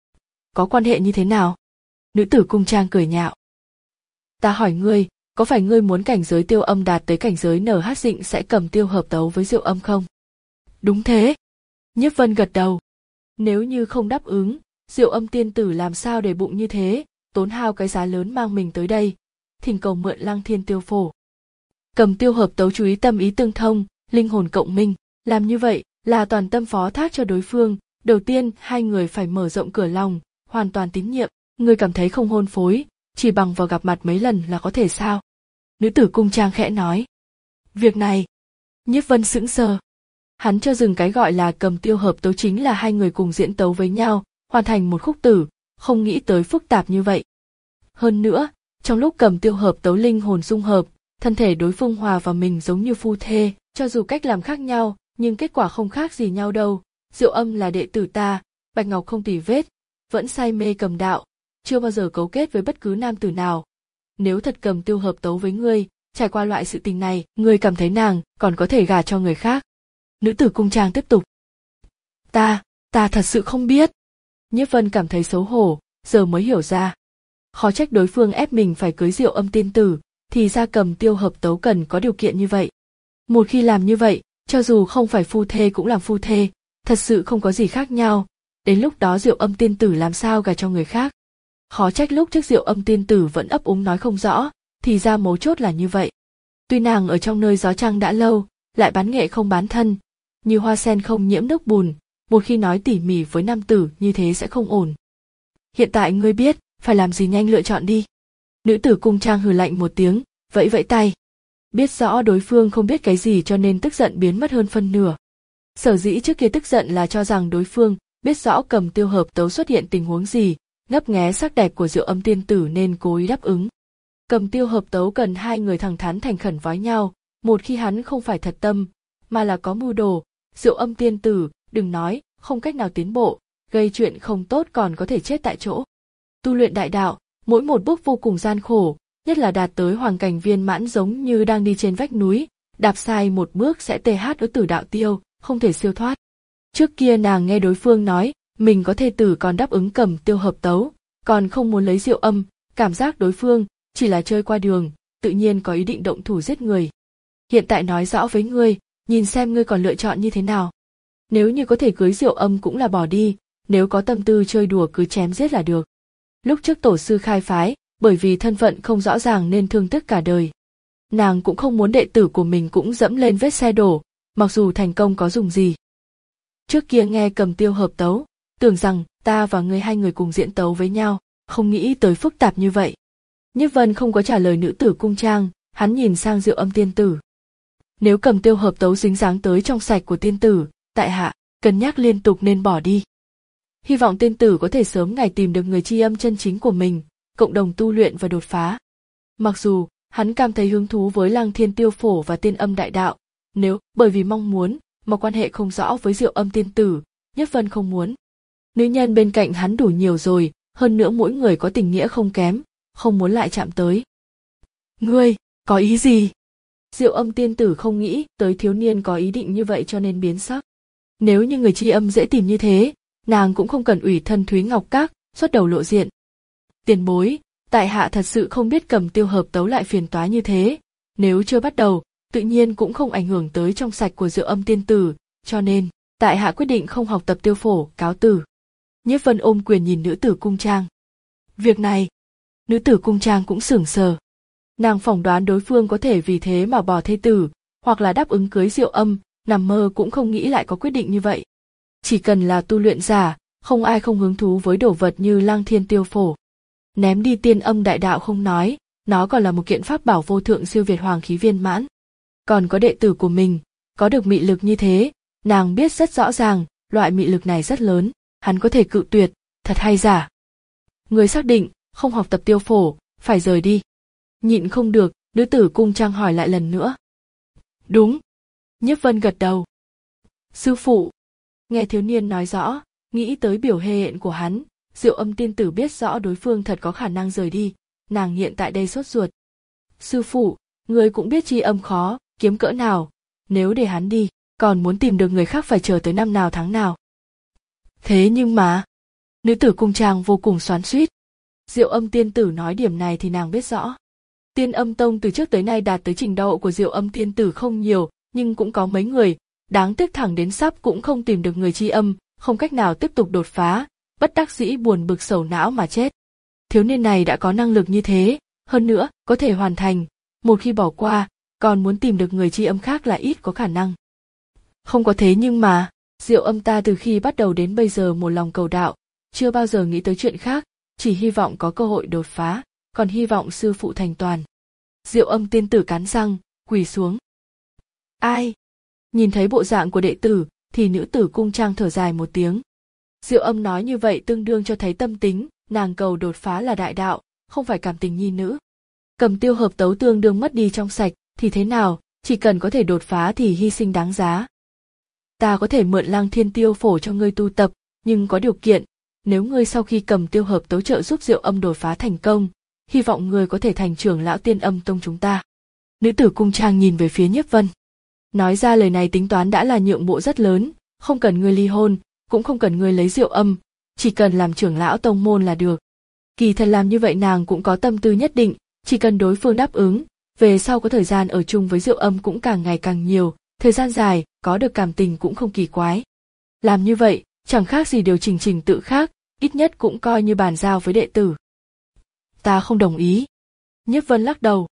Có quan hệ như thế nào? Nữ tử cung trang cười nhạo. Ta hỏi ngươi, có phải ngươi muốn cảnh giới tiêu âm đạt tới cảnh giới nở hát dịnh sẽ cầm tiêu hợp tấu với Diệu Âm không? Đúng thế. Nhiếp Vân gật đầu. Nếu như không đáp ứng, Diệu Âm tiên tử làm sao để bụng như thế, tốn hao cái giá lớn mang mình tới đây, thỉnh cầu mượn Lăng Thiên tiêu phổ. Cầm tiêu hợp tấu chú ý tâm ý tương thông, linh hồn cộng minh, làm như vậy là toàn tâm phó thác cho đối phương. Đầu tiên hai người phải mở rộng cửa lòng, hoàn toàn tín nhiệm. Ngươi cảm thấy không hôn phối, chỉ bằng vào gặp mặt mấy lần là có thể sao? Nữ tử cung trang khẽ nói. Việc này, Nhiếp Vân sững sờ. Hắn cho rằng cái gọi là cầm tiêu hợp tấu chính là hai người cùng diễn tấu với nhau, hoàn thành một khúc tử, không nghĩ tới phức tạp như vậy. Hơn nữa, trong lúc cầm tiêu hợp tấu linh hồn dung hợp, thân thể đối phương hòa vào mình giống như phu thê, cho dù cách làm khác nhau, nhưng kết quả không khác gì nhau đâu. Diệu Âm là đệ tử ta, bạch ngọc không tì vết, vẫn say mê cầm đạo, chưa bao giờ cấu kết với bất cứ nam tử nào. Nếu thật cầm tiêu hợp tấu với ngươi, trải qua loại sự tình này, ngươi cảm thấy nàng còn có thể gả cho người khác? Nữ tử cung trang tiếp tục. Ta, ta thật sự không biết. Nhiếp Vân cảm thấy xấu hổ, giờ mới hiểu ra. Khó trách đối phương ép mình phải cưới Diệu Âm tiên tử, thì ra Cầm Tiêu hợp tấu cần có điều kiện như vậy. Một khi làm như vậy, cho dù không phải phu thê cũng làm phu thê, thật sự không có gì khác nhau, đến lúc đó Diệu Âm tiên tử làm sao gả cho người khác. Khó trách lúc trước Diệu Âm tiên tử vẫn ấp úng nói không rõ, thì ra mấu chốt là như vậy. Tuy nàng ở trong nơi gió trăng đã lâu, lại bán nghệ không bán thân, như hoa sen không nhiễm nước bùn, một khi nói tỉ mỉ với nam tử như thế sẽ không ổn. Hiện tại ngươi biết, phải làm gì nhanh lựa chọn đi. Nữ tử cung trang hừ lạnh một tiếng, vẫy vẫy tay. Biết rõ đối phương không biết cái gì cho nên tức giận biến mất hơn phân nửa. Sở dĩ trước kia tức giận là cho rằng đối phương biết rõ Cầm Tiêu hợp tấu xuất hiện tình huống gì, ngấp nghé sắc đẹp của Diệu Âm tiên tử nên cố ý đáp ứng. Cầm Tiêu hợp tấu cần hai người thẳng thắn thành khẩn với nhau, một khi hắn không phải thật tâm, mà là có mưu đồ, Diệu Âm tiên tử, đừng nói, không cách nào tiến bộ, gây chuyện không tốt còn có thể chết tại chỗ. Tu luyện đại đạo, mỗi một bước vô cùng gian khổ, nhất là đạt tới hoàng cảnh viên mãn giống như đang đi trên vách núi, đạp sai một bước sẽ tê hát ở tử đạo tiêu, không thể siêu thoát. Trước kia nàng nghe đối phương nói, mình có thê tử còn đáp ứng Cầm Tiêu hợp tấu, còn không muốn lấy Diệu Âm, cảm giác đối phương chỉ là chơi qua đường, tự nhiên có ý định động thủ giết người. Hiện tại nói rõ với ngươi, nhìn xem ngươi còn lựa chọn như thế nào. Nếu như có thể cưới Diệu Âm cũng là bỏ đi, nếu có tâm tư chơi đùa cứ chém giết là được. Lúc trước tổ sư khai phái, bởi vì thân phận không rõ ràng nên thương tiếc cả đời. Nàng cũng không muốn đệ tử của mình cũng dẫm lên vết xe đổ, mặc dù thành công có dùng gì. Trước kia nghe Cầm Tiêu hợp tấu, tưởng rằng ta và ngươi hai người cùng diễn tấu với nhau, không nghĩ tới phức tạp như vậy. Nhiếp Vân không có trả lời nữ tử cung trang, hắn nhìn sang Diệu Âm tiên tử. Nếu Cầm Tiêu hợp tấu dính dáng tới trong sạch của tiên tử, tại hạ cân nhắc liên tục nên bỏ đi. Hy vọng tiên tử có thể sớm ngày tìm được người tri âm chân chính của mình, cộng đồng tu luyện và đột phá. Mặc dù hắn cảm thấy hứng thú với Lăng Thiên Tiêu Phổ và Tiên Âm Đại Đạo, nếu bởi vì mong muốn mà quan hệ không rõ với Diệu Âm tiên tử, Nhiếp Vân không muốn. Nữ nhân bên cạnh hắn đủ nhiều rồi, hơn nữa mỗi người có tình nghĩa không kém, không muốn lại chạm tới. Ngươi, có ý gì? Diệu Âm tiên tử không nghĩ tới thiếu niên có ý định như vậy cho nên biến sắc. Nếu như người tri âm dễ tìm như thế, nàng cũng không cần ủy thân Thúy Ngọc Các, xuất đầu lộ diện. Tiền bối, tại hạ thật sự không biết Cầm Tiêu hợp tấu lại phiền toái như thế, nếu chưa bắt đầu, tự nhiên cũng không ảnh hưởng tới trong sạch của Diệu Âm tiên tử, cho nên, tại hạ quyết định không học tập tiêu phổ, cáo từ. Nhiếp Vân ôm quyền nhìn nữ tử cung trang. Việc này, nữ tử cung trang cũng sửng sờ. Nàng phỏng đoán đối phương có thể vì thế mà bỏ thê tử, hoặc là đáp ứng cưới Diệu Âm, nằm mơ cũng không nghĩ lại có quyết định như vậy. Chỉ cần là tu luyện giả, không ai không hứng thú với đồ vật như Lăng Thiên Tiêu Phổ. Ném đi Tiên Âm Đại Đạo không nói, nó còn là một kiện pháp bảo vô thượng siêu việt hoàng khí viên mãn. Còn có đệ tử của mình, có được mị lực như thế, nàng biết rất rõ ràng, loại mị lực này rất lớn, hắn có thể cự tuyệt, thật hay giả. Người xác định, không học tập tiêu phổ, phải rời đi. Nhịn không được, nữ tử cung trang hỏi lại lần nữa. Đúng. Nhiếp Vân gật đầu. Sư phụ. Nghe thiếu niên nói rõ, nghĩ tới biểu hiện của hắn, Diệu Âm tiên tử biết rõ đối phương thật có khả năng rời đi, nàng hiện tại đây sốt ruột. Sư phụ, người cũng biết tri âm khó, kiếm cỡ nào, nếu để hắn đi, còn muốn tìm được người khác phải chờ tới năm nào tháng nào. Thế nhưng mà, nữ tử cung trang vô cùng xoắn xuýt. Diệu Âm tiên tử nói điểm này thì nàng biết rõ. Tiên Âm Tông từ trước tới nay đạt tới trình độ của Diệu Âm tiên tử không nhiều, nhưng cũng có mấy người, đáng tiếc thẳng đến sắp cũng không tìm được người tri âm, không cách nào tiếp tục đột phá, bất đắc dĩ buồn bực sầu não mà chết. Thiếu niên này đã có năng lực như thế, hơn nữa, có thể hoàn thành, một khi bỏ qua, còn muốn tìm được người tri âm khác là ít có khả năng. Không có thế nhưng mà, Diệu Âm ta từ khi bắt đầu đến bây giờ một lòng cầu đạo, chưa bao giờ nghĩ tới chuyện khác, chỉ hy vọng có cơ hội đột phá, còn hy vọng sư phụ thành toàn. Diệu Âm tiên tử cắn răng, quỳ xuống. Ai? Nhìn thấy bộ dạng của đệ tử, thì nữ tử cung trang thở dài một tiếng. Diệu Âm nói như vậy tương đương cho thấy tâm tính, nàng cầu đột phá là đại đạo, không phải cảm tình nhi nữ. Cầm Tiêu hợp tấu tương đương mất đi trong sạch, thì thế nào, chỉ cần có thể đột phá thì hy sinh đáng giá. Ta có thể mượn Lăng Thiên Tiêu Phổ cho ngươi tu tập, nhưng có điều kiện, nếu ngươi sau khi Cầm Tiêu hợp tấu trợ giúp Diệu Âm đột phá thành công, hy vọng ngươi có thể thành trưởng lão Tiên Âm Tông chúng ta. Nữ tử cung trang nhìn về phía Nhiếp Vân. Nói ra lời này tính toán đã là nhượng bộ rất lớn, không cần ngươi ly hôn, cũng không cần ngươi lấy Diệu Âm, chỉ cần làm trưởng lão tông môn là được. Kỳ thật làm như vậy nàng cũng có tâm tư nhất định, chỉ cần đối phương đáp ứng, về sau có thời gian ở chung với Diệu Âm cũng càng ngày càng nhiều, thời gian dài, có được cảm tình cũng không kỳ quái. Làm như vậy, chẳng khác gì điều chỉnh trình tự khác, ít nhất cũng coi như bàn giao với đệ tử. Ta không đồng ý. Nhiếp Vân lắc đầu.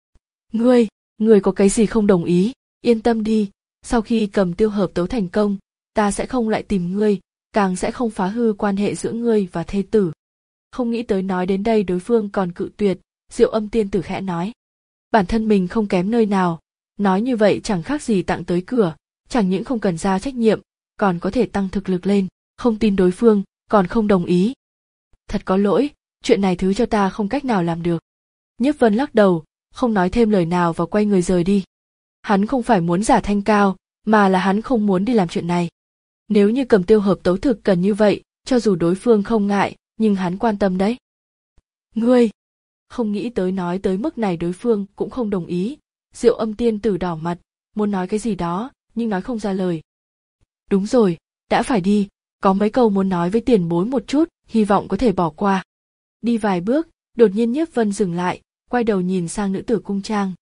Ngươi, ngươi có cái gì không đồng ý, yên tâm đi, sau khi cầm tiêu hợp tấu thành công, ta sẽ không lại tìm ngươi, càng sẽ không phá hư quan hệ giữa ngươi và thê tử. Không nghĩ tới nói đến đây đối phương còn cự tuyệt, Diệu Âm tiên tử khẽ nói. Bản thân mình không kém nơi nào, nói như vậy chẳng khác gì tặng tới cửa, chẳng những không cần giao trách nhiệm, còn có thể tăng thực lực lên, không tin đối phương, còn không đồng ý. Thật có lỗi, chuyện này thứ cho ta không cách nào làm được. Nhiếp Vân lắc đầu, không nói thêm lời nào và quay người rời đi. Hắn không phải muốn giả thanh cao, mà là hắn không muốn đi làm chuyện này. Nếu như cầm tiêu hợp tấu thực cần như vậy, cho dù đối phương không ngại, nhưng hắn quan tâm đấy. Ngươi, không nghĩ tới nói tới mức này đối phương cũng không đồng ý. Diệu Âm tiên tử đỏ mặt, muốn nói cái gì đó, nhưng nói không ra lời. Đúng rồi, đã phải đi, có mấy câu muốn nói với tiền bối một chút, hy vọng có thể bỏ qua. Đi vài bước, đột nhiên Nhiếp Vân dừng lại, quay đầu nhìn sang nữ tử cung trang.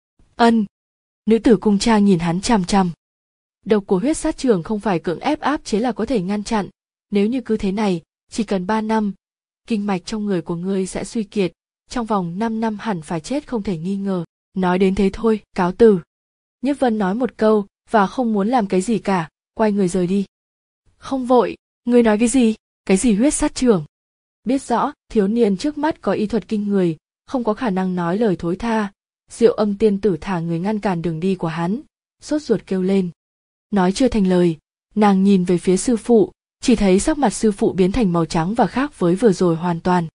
Ân. Nữ tử cung trang nhìn hắn chằm chằm. Độc của huyết sát trường không phải cưỡng ép áp chế là có thể ngăn chặn, nếu như cứ thế này, chỉ cần ba năm, kinh mạch trong người của ngươi sẽ suy kiệt, trong vòng năm năm hẳn phải chết không thể nghi ngờ. Nói đến thế thôi, cáo từ. Nhiếp Vân nói một câu, và không muốn làm cái gì cả, quay người rời đi. Không vội, ngươi nói cái gì? Cái gì huyết sát trường? Biết rõ, thiếu niên trước mắt có y thuật kinh người, không có khả năng nói lời thối tha. Diệu Âm tiên tử thả người ngăn cản đường đi của hắn, sốt ruột kêu lên. Nói chưa thành lời, nàng nhìn về phía sư phụ, chỉ thấy sắc mặt sư phụ biến thành màu trắng và khác với vừa rồi hoàn toàn.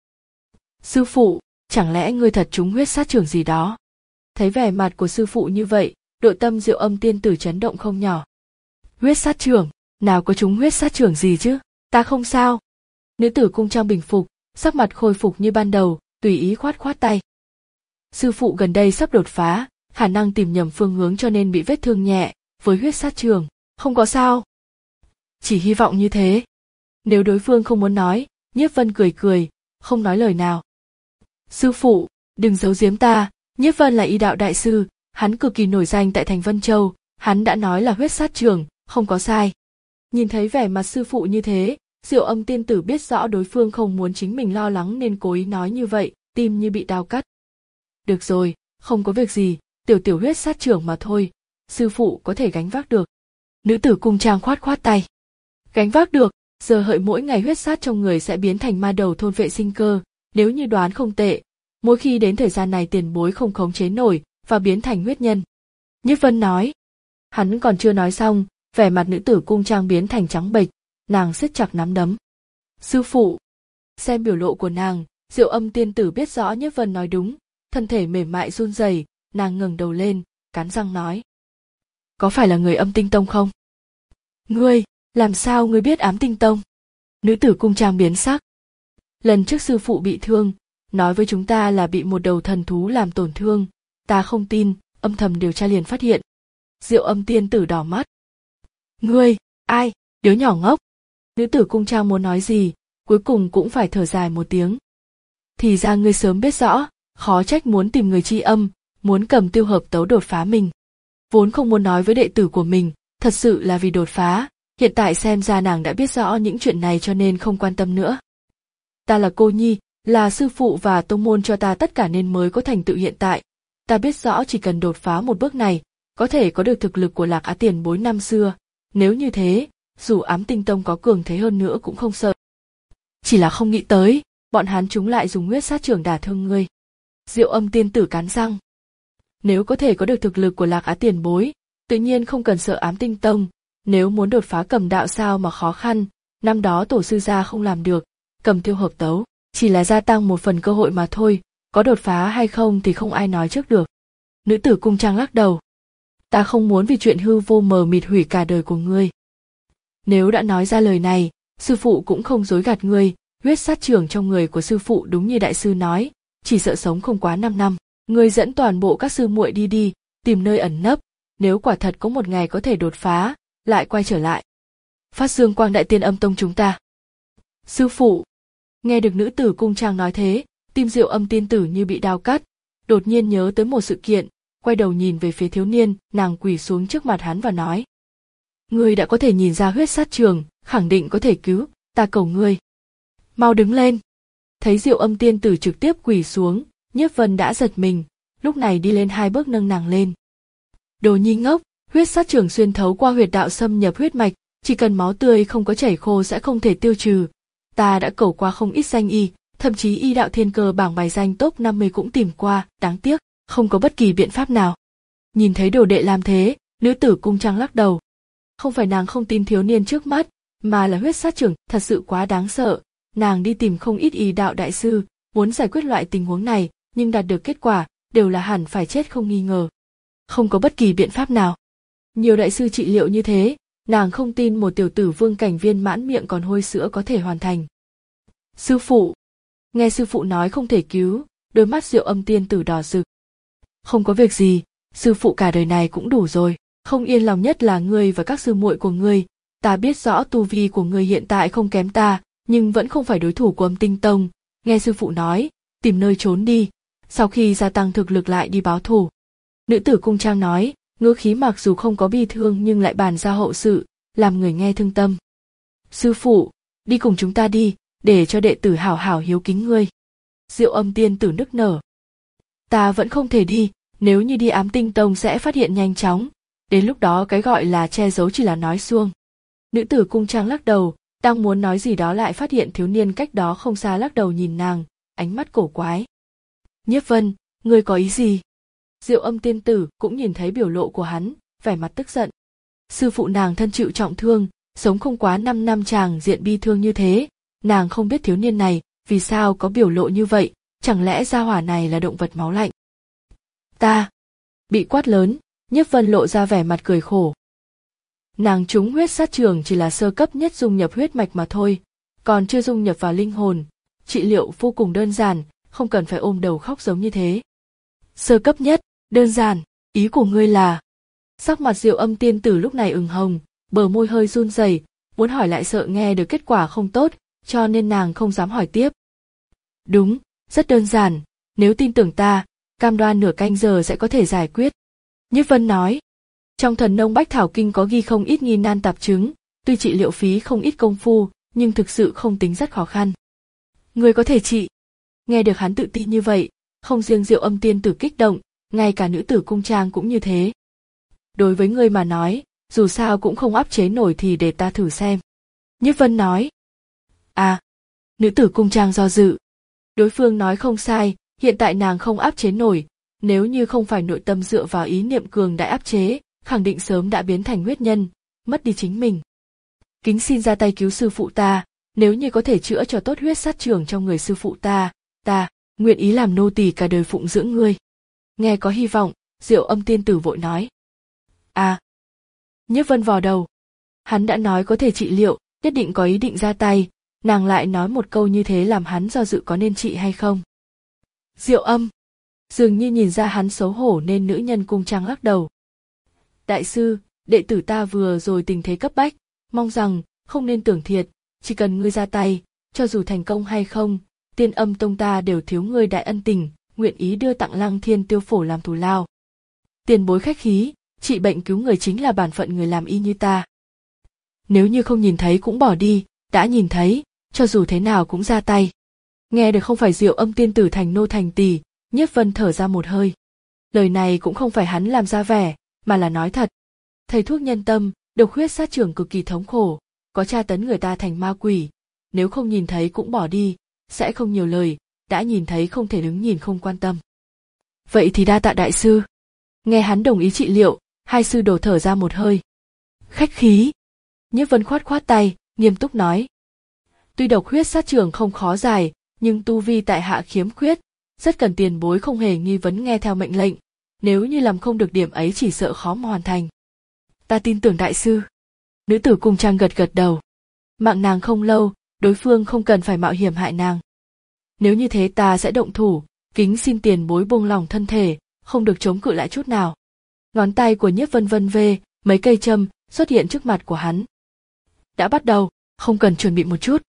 Sư phụ, chẳng lẽ ngươi thật trúng huyết sát trường gì đó? Thấy vẻ mặt của sư phụ như vậy, nội tâm Diệu Âm tiên tử chấn động không nhỏ. Huyết sát trường, nào có trúng huyết sát trường gì chứ? Ta không sao. Nữ tử cung trang bình phục, sắc mặt khôi phục như ban đầu, tùy ý khoát khoát tay. Sư phụ gần đây sắp đột phá, khả năng tìm nhầm phương hướng cho nên bị vết thương nhẹ, với huyết sát trường, không có sao. Chỉ hy vọng như thế. Nếu đối phương không muốn nói, Nhiếp Vân cười cười, không nói lời nào. Sư phụ, đừng giấu giếm ta, Nhiếp Vân là y đạo đại sư, hắn cực kỳ nổi danh tại thành Vân Châu, hắn đã nói là huyết sát trường, không có sai. Nhìn thấy vẻ mặt sư phụ như thế, Diệu Âm tiên tử biết rõ đối phương không muốn chính mình lo lắng nên cố ý nói như vậy, tim như bị đao cắt. Được rồi, không có việc gì, tiểu tiểu huyết sát trưởng mà thôi, sư phụ có thể gánh vác được. Nữ tử cung trang khoát khoát tay. Gánh vác được, giờ hợi mỗi ngày huyết sát trong người sẽ biến thành ma đầu thôn vệ sinh cơ, nếu như đoán không tệ, mỗi khi đến thời gian này tiền bối không khống chế nổi và biến thành huyết nhân. Nhiếp Vân nói. Hắn còn chưa nói xong, vẻ mặt nữ tử cung trang biến thành trắng bệch, nàng siết chặt nắm đấm. Sư phụ. Xem biểu lộ của nàng, Diệu Âm tiên tử biết rõ Nhiếp Vân nói đúng, thân thể mềm mại run rẩy, nàng ngẩng đầu lên, cắn răng nói. Có phải là người Âm Tinh Tông không? Ngươi, làm sao ngươi biết Ám Tinh Tông? Nữ tử cung trang biến sắc. Lần trước sư phụ bị thương, nói với chúng ta là bị một đầu thần thú làm tổn thương, ta không tin, âm thầm điều tra liền phát hiện. Diệu Âm tiên tử đỏ mắt. Ngươi, ai, đứa nhỏ ngốc. Nữ tử cung trang muốn nói gì, cuối cùng cũng phải thở dài một tiếng. Thì ra ngươi sớm biết rõ, khó trách muốn tìm người tri âm, muốn cầm tiêu hợp tấu đột phá mình. Vốn không muốn nói với đệ tử của mình, thật sự là vì đột phá, hiện tại xem ra nàng đã biết rõ những chuyện này cho nên không quan tâm nữa. Ta là cô nhi, là sư phụ và tông môn cho ta tất cả nên mới có thành tựu hiện tại. Ta biết rõ chỉ cần đột phá một bước này, có thể có được thực lực của Lạc Á tiền bối năm xưa. Nếu như thế, dù Ám Tinh Tông có cường thế hơn nữa cũng không sợ. Chỉ là không nghĩ tới, bọn hắn chúng lại dùng huyết sát trường đả thương ngươi. Diệu Âm tiên tử cắn răng. Nếu có thể có được thực lực của Lạc Á tiền bối, tự nhiên không cần sợ Ám Tinh Tông. Nếu muốn đột phá cầm đạo sao mà khó khăn, năm đó tổ sư gia không làm được, cầm tiêu hợp tấu, chỉ là gia tăng một phần cơ hội mà thôi, có đột phá hay không thì không ai nói trước được. Nữ tử cung trang lắc đầu. Ta không muốn vì chuyện hư vô mờ mịt hủy cả đời của ngươi. Nếu đã nói ra lời này, sư phụ cũng không dối gạt ngươi, huyết sát trường trong người của sư phụ đúng như đại sư nói, chỉ sợ sống không quá năm năm. Ngươi dẫn toàn bộ các sư muội đi đi, tìm nơi ẩn nấp, nếu quả thật có một ngày có thể đột phá, lại quay trở lại. Phát dương quang đại tiên âm tông chúng ta. Sư phụ. Nghe được nữ tử cung trang nói thế, tim Diệu Âm tiên tử như bị đao cắt, đột nhiên nhớ tới một sự kiện, quay đầu nhìn về phía thiếu niên, nàng quỳ xuống trước mặt hắn và nói: Ngươi đã có thể nhìn ra huyết sát trường, khẳng định có thể cứu, ta cầu ngươi. Mau đứng lên. Thấy Diệu Âm tiên tử trực tiếp quỳ xuống, Nhiếp Vân đã giật mình, lúc này đi lên hai bước nâng nàng lên. Đồ nhi ngốc, huyết sát trường xuyên thấu qua huyệt đạo xâm nhập huyết mạch, chỉ cần máu tươi không có chảy khô sẽ không thể tiêu trừ. Ta đã cầu qua không ít danh y, thậm chí y đạo thiên cơ bảng bài danh top năm mươi cũng tìm qua, đáng tiếc, không có bất kỳ biện pháp nào. Nhìn thấy đồ đệ làm thế, nữ tử cung trang lắc đầu. Không phải nàng không tin thiếu niên trước mắt, mà là huyết sát trưởng thật sự quá đáng sợ. Nàng đi tìm không ít y đạo đại sư, muốn giải quyết loại tình huống này, nhưng đạt được kết quả đều là hẳn phải chết không nghi ngờ. Không có bất kỳ biện pháp nào. Nhiều đại sư trị liệu như thế, nàng không tin một tiểu tử vương cảnh viên mãn miệng còn hôi sữa có thể hoàn thành. Sư phụ. Nghe sư phụ nói không thể cứu, đôi mắt Diệu Âm tiên tử đỏ rực. Không có việc gì, sư phụ cả đời này cũng đủ rồi, không yên lòng nhất là ngươi và các sư muội của ngươi. Ta biết rõ tu vi của ngươi hiện tại không kém ta, nhưng vẫn không phải đối thủ của Âm Tinh Tông. Nghe sư phụ nói, tìm nơi trốn đi, sau khi gia tăng thực lực lại đi báo thù. Nữ tử cung trang nói, ngữ khí mặc dù không có bi thương nhưng lại bàn ra hậu sự, làm người nghe thương tâm. Sư phụ, đi cùng chúng ta đi, để cho đệ tử hảo hảo hiếu kính ngươi. Diệu Âm tiên tử nức nở. Ta vẫn không thể đi, nếu như đi Ám Tinh Tông sẽ phát hiện nhanh chóng, đến lúc đó cái gọi là che giấu chỉ là nói suông. Nữ tử cung trang lắc đầu, đang muốn nói gì đó lại phát hiện thiếu niên cách đó không xa lắc đầu nhìn nàng, ánh mắt cổ quái. Nhiếp Vân, ngươi có ý gì? Diệu Âm tiên tử cũng nhìn thấy biểu lộ của hắn, vẻ mặt tức giận. Sư phụ nàng thân chịu trọng thương, sống không quá năm năm chàng diện bi thương như thế, nàng không biết thiếu niên này vì sao có biểu lộ như vậy, chẳng lẽ gia hỏa này là động vật máu lạnh? Ta bị quát lớn, Nhiếp Vân lộ ra vẻ mặt cười khổ. Nàng trúng huyết sát trường chỉ là sơ cấp nhất dung nhập huyết mạch mà thôi, còn chưa dung nhập vào linh hồn, trị liệu vô cùng đơn giản, không cần phải ôm đầu khóc giống như thế. Sơ cấp nhất, đơn giản, ý của ngươi là? Sắc mặt Diệu Âm tiên tử lúc này ửng hồng, bờ môi hơi run rẩy, muốn hỏi lại sợ nghe được kết quả không tốt, cho nên nàng không dám hỏi tiếp. Đúng, rất đơn giản, nếu tin tưởng ta, cam đoan nửa canh giờ sẽ có thể giải quyết. Nhiếp Vân nói, trong Thần Nông Bách Thảo Kinh có ghi không ít nghi nan tạp chứng, tuy trị liệu phí không ít công phu, nhưng thực sự không tính rất khó khăn. Ngươi có thể trị. Nghe được hắn tự tin như vậy, không riêng Diệu Âm tiên tử kích động, ngay cả nữ tử cung trang cũng như thế. Đối với ngươi mà nói, dù sao cũng không áp chế nổi thì để ta thử xem. Nhiếp Vân nói. À, nữ tử cung trang do dự. Đối phương nói không sai, hiện tại nàng không áp chế nổi, nếu như không phải nội tâm dựa vào ý niệm cường đại áp chế, khẳng định sớm đã biến thành huyết nhân, mất đi chính mình. Kính xin ra tay cứu sư phụ ta, nếu như có thể chữa cho tốt huyết sát trường trong người sư phụ ta, ta nguyện ý làm nô tỳ cả đời phụng dưỡng ngươi. Nghe có hy vọng, Diệu Âm tiên tử vội nói. À. Nhiếp Vân vò đầu. Hắn đã nói có thể trị liệu, nhất định có ý định ra tay, nàng lại nói một câu như thế làm hắn do dự có nên trị hay không. Diệu Âm. Dường như nhìn ra hắn xấu hổ nên nữ nhân cung trang lắc đầu. Đại sư, đệ tử ta vừa rồi tình thế cấp bách, mong rằng không nên tưởng thiệt, chỉ cần ngươi ra tay, cho dù thành công hay không, Tiên Âm tông ta đều thiếu ngươi đại ân tình, nguyện ý đưa tặng Lăng Thiên Tiêu phổ làm thù lao. Tiền bối khách khí, trị bệnh cứu người chính là bản phận người làm y như ta. Nếu như không nhìn thấy cũng bỏ đi, đã nhìn thấy, cho dù thế nào cũng ra tay. Nghe được không phải Diệu Âm tiên tử thành nô thành tỳ, Nhiếp Vân thở ra một hơi. Lời này cũng không phải hắn làm ra vẻ, mà là nói thật. Thầy thuốc nhân tâm, độc huyết sát trưởng cực kỳ thống khổ, có tra tấn người ta thành ma quỷ. Nếu không nhìn thấy cũng bỏ đi, sẽ không nhiều lời, đã nhìn thấy không thể đứng nhìn không quan tâm. Vậy thì đa tạ đại sư. Nghe hắn đồng ý trị liệu, hai sư đồ thở ra một hơi. Khách khí. Nhiếp Vân khoát khoát tay, nghiêm túc nói. Tuy độc huyết sát trường không khó giải, nhưng tu vi tại hạ khiếm khuyết, rất cần tiền bối không hề nghi vấn nghe theo mệnh lệnh, nếu như làm không được điểm ấy chỉ sợ khó mà hoàn thành. Ta tin tưởng đại sư. Nữ tử cung trang gật gật đầu. Mạng nàng không lâu, đối phương không cần phải mạo hiểm hại nàng. Nếu như thế ta sẽ động thủ, kính xin tiền bối buông lòng thân thể, không được chống cự lại chút nào. Ngón tay của Nhiếp Vân vân vê, mấy cây châm xuất hiện trước mặt của hắn. Đã bắt đầu, không cần chuẩn bị một chút.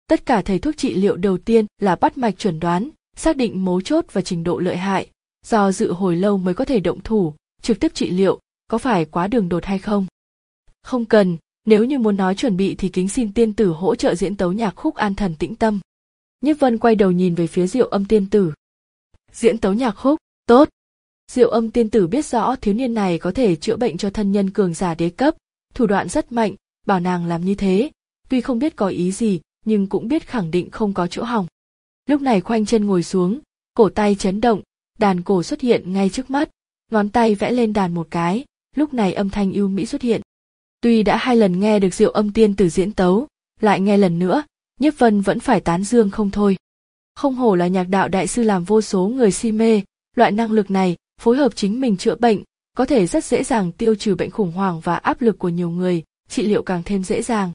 Tất cả thầy thuốc trị liệu đầu tiên là bắt mạch chuẩn đoán, xác định mấu chốt và trình độ lợi hại, do dự hồi lâu mới có thể động thủ, trực tiếp trị liệu, có phải quá đường đột hay không? Không cần, nếu như muốn nói chuẩn bị thì kính xin tiên tử hỗ trợ diễn tấu nhạc khúc An Thần Tĩnh Tâm. Nhiếp Vân quay đầu nhìn về phía Diệu Âm tiên tử. Diễn tấu nhạc khúc, tốt. Diệu Âm tiên tử biết rõ thiếu niên này có thể chữa bệnh cho thân nhân cường giả đế cấp, thủ đoạn rất mạnh, bảo nàng làm như thế, tuy không biết có ý gì, nhưng cũng biết khẳng định không có chỗ hỏng. Lúc này khoanh chân ngồi xuống, cổ tay chấn động, đàn cổ xuất hiện ngay trước mắt, ngón tay vẽ lên đàn một cái, lúc này âm thanh ưu mỹ xuất hiện. Tuy đã hai lần nghe được Diệu Âm tiên tử diễn tấu, lại nghe lần nữa, Nhiếp Vân vẫn phải tán dương không thôi. Không hổ là nhạc đạo đại sư làm vô số người si mê, loại năng lực này, phối hợp chính mình chữa bệnh, có thể rất dễ dàng tiêu trừ bệnh khủng hoảng và áp lực của nhiều người, trị liệu càng thêm dễ dàng.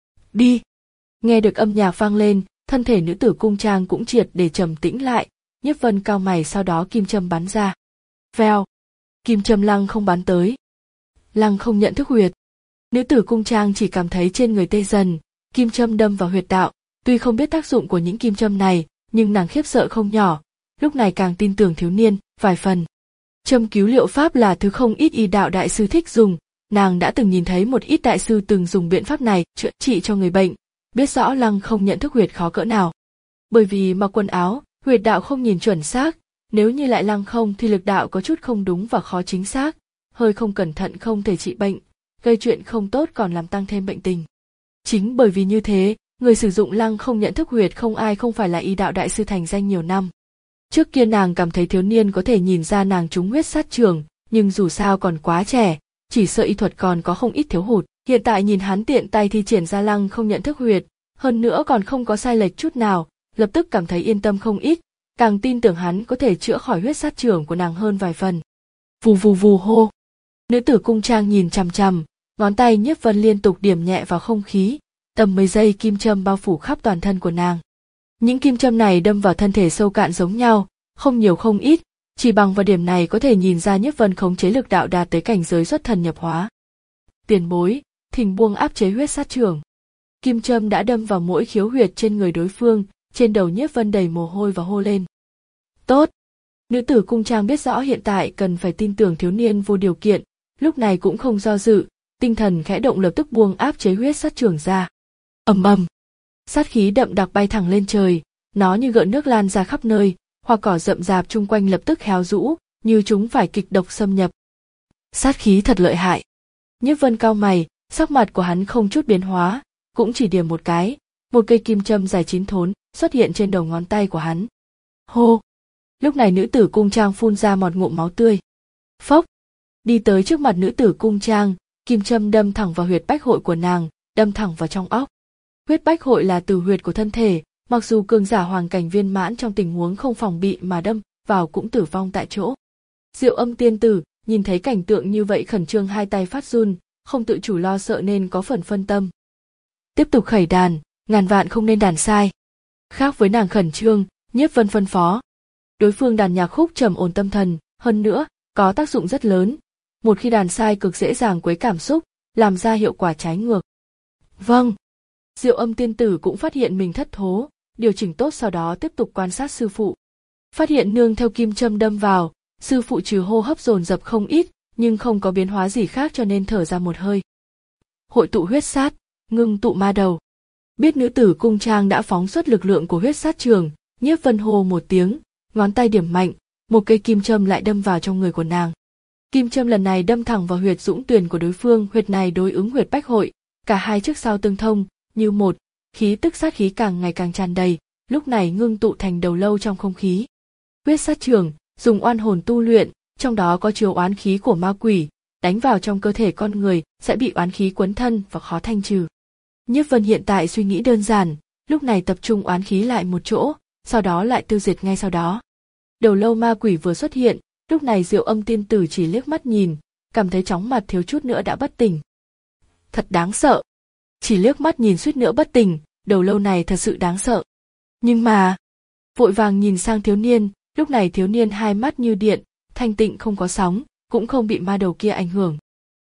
Đi! Nghe được âm nhạc vang lên, thân thể nữ tử cung trang cũng triệt để trầm tĩnh lại, Nhiếp Vân cau mày, sau đó kim châm bắn ra. Vèo! Kim châm lăng không bắn tới. Lăng không nhận thức huyệt. Nữ tử cung trang chỉ cảm thấy trên người tê dần, kim châm đâm vào huyệt đạo, tuy không biết tác dụng của những kim châm này, nhưng nàng khiếp sợ không nhỏ, lúc này càng tin tưởng thiếu niên, vài phần. Châm cứu liệu pháp là thứ không ít y đạo đại sư thích dùng, nàng đã từng nhìn thấy một ít đại sư từng dùng biện pháp này chữa trị cho người bệnh, biết rõ lăng không nhận thức huyệt khó cỡ nào. Bởi vì mặc quần áo, huyệt đạo không nhìn chuẩn xác, nếu như lại lăng không thì lực đạo có chút không đúng và khó chính xác, hơi không cẩn thận không thể trị bệnh, gây chuyện không tốt còn làm tăng thêm bệnh tình. Chính bởi vì như thế, người sử dụng lăng không nhận thức huyệt không ai không phải là y đạo đại sư thành danh nhiều năm. Trước kia nàng cảm thấy thiếu niên có thể nhìn ra nàng trúng huyết sát trường, nhưng dù sao còn quá trẻ, chỉ sợ y thuật còn có không ít thiếu hụt. Hiện tại nhìn hắn tiện tay thi triển ra lăng không nhận thức huyệt, hơn nữa còn không có sai lệch chút nào, lập tức cảm thấy yên tâm không ít, càng tin tưởng hắn có thể chữa khỏi huyết sát trường của nàng hơn vài phần. Vù vù vù hô. Nữ tử cung trang nhìn chằm chằm, ngón tay Nhiếp Vân liên tục điểm nhẹ vào không khí, tầm mấy giây kim châm bao phủ khắp toàn thân của nàng. Những kim châm này đâm vào thân thể sâu cạn giống nhau, không nhiều không ít, chỉ bằng vào điểm này có thể nhìn ra Nhiếp Vân khống chế lực đạo đạt tới cảnh giới xuất thần nhập hóa. Tiền bối, thỉnh buông áp chế huyết sát trường. Kim châm đã đâm vào mỗi khiếu huyệt trên người đối phương, trên đầu Nhiếp Vân đầy mồ hôi và hô lên. Tốt! Nữ tử cung trang biết rõ hiện tại cần phải tin tưởng thiếu niên vô điều kiện, lúc này cũng không do dự, tinh thần khẽ động lập tức buông áp chế huyết sát trường ra. Ầm ầm! Sát khí đậm đặc bay thẳng lên trời, nó như gợn nước lan ra khắp nơi, hoa cỏ rậm rạp chung quanh lập tức héo rũ, như chúng phải kịch độc xâm nhập. Sát khí thật lợi hại. Nhiếp Vân cau mày, sắc mặt của hắn không chút biến hóa, cũng chỉ điểm một cái, một cây kim châm dài chín thốn xuất hiện trên đầu ngón tay của hắn. Hô! Lúc này nữ tử cung trang phun ra một ngụm máu tươi. Phốc! Đi tới trước mặt nữ tử cung trang, kim châm đâm thẳng vào huyệt bách hội của nàng, đâm thẳng vào trong óc. Huyết bách hội là từ huyệt của thân thể, mặc dù cường giả hoàng cảnh viên mãn trong tình huống không phòng bị mà đâm vào cũng tử vong tại chỗ. Diệu Âm tiên tử nhìn thấy cảnh tượng như vậy khẩn trương hai tay phát run, không tự chủ lo sợ nên có phần phân tâm. Tiếp tục khẩy đàn, ngàn vạn không nên đàn sai. Khác với nàng khẩn trương, Nhiếp Vân phân phó. Đối phương đàn nhạc khúc trầm ổn tâm thần, hơn nữa, có tác dụng rất lớn. Một khi đàn sai cực dễ dàng quấy cảm xúc, làm ra hiệu quả trái ngược. Vâng. Diệu Âm tiên tử cũng phát hiện mình thất thố, điều chỉnh tốt sau đó tiếp tục quan sát sư phụ. Phát hiện nương theo kim châm đâm vào, sư phụ trừ hô hấp dồn dập không ít, nhưng không có biến hóa gì khác cho nên thở ra một hơi. Hội tụ huyết sát, ngưng tụ ma đầu. Biết nữ tử cung trang đã phóng xuất lực lượng của huyết sát trường, Nhiếp Vân hô một tiếng, ngón tay điểm mạnh, một cây kim châm lại đâm vào trong người của nàng. Kim châm lần này đâm thẳng vào huyệt dũng tuyền của đối phương, huyệt này đối ứng huyệt bách hội, cả hai trước sau tương thông, như một, khí tức sát khí càng ngày càng tràn đầy, lúc này ngưng tụ thành đầu lâu trong không khí. Huyết sát trường, dùng oan hồn tu luyện, trong đó có chứa oán khí của ma quỷ, đánh vào trong cơ thể con người sẽ bị oán khí quấn thân và khó thanh trừ. Nhiếp Vân hiện tại suy nghĩ đơn giản, lúc này tập trung oán khí lại một chỗ, sau đó lại tiêu diệt ngay sau đó. Đầu lâu ma quỷ vừa xuất hiện, lúc này Diệu Âm tiên tử chỉ liếc mắt nhìn, cảm thấy chóng mặt thiếu chút nữa đã bất tỉnh. Thật đáng sợ. Chỉ liếc mắt nhìn suýt nữa bất tỉnh, đầu lâu này thật sự đáng sợ. Nhưng mà, vội vàng nhìn sang thiếu niên, lúc này thiếu niên hai mắt như điện, thanh tịnh không có sóng, cũng không bị ma đầu kia ảnh hưởng.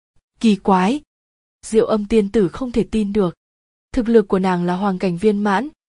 Kỳ quái! Diệu Âm tiên tử không thể tin được. Thực lực của nàng là hoàng cảnh viên mãn,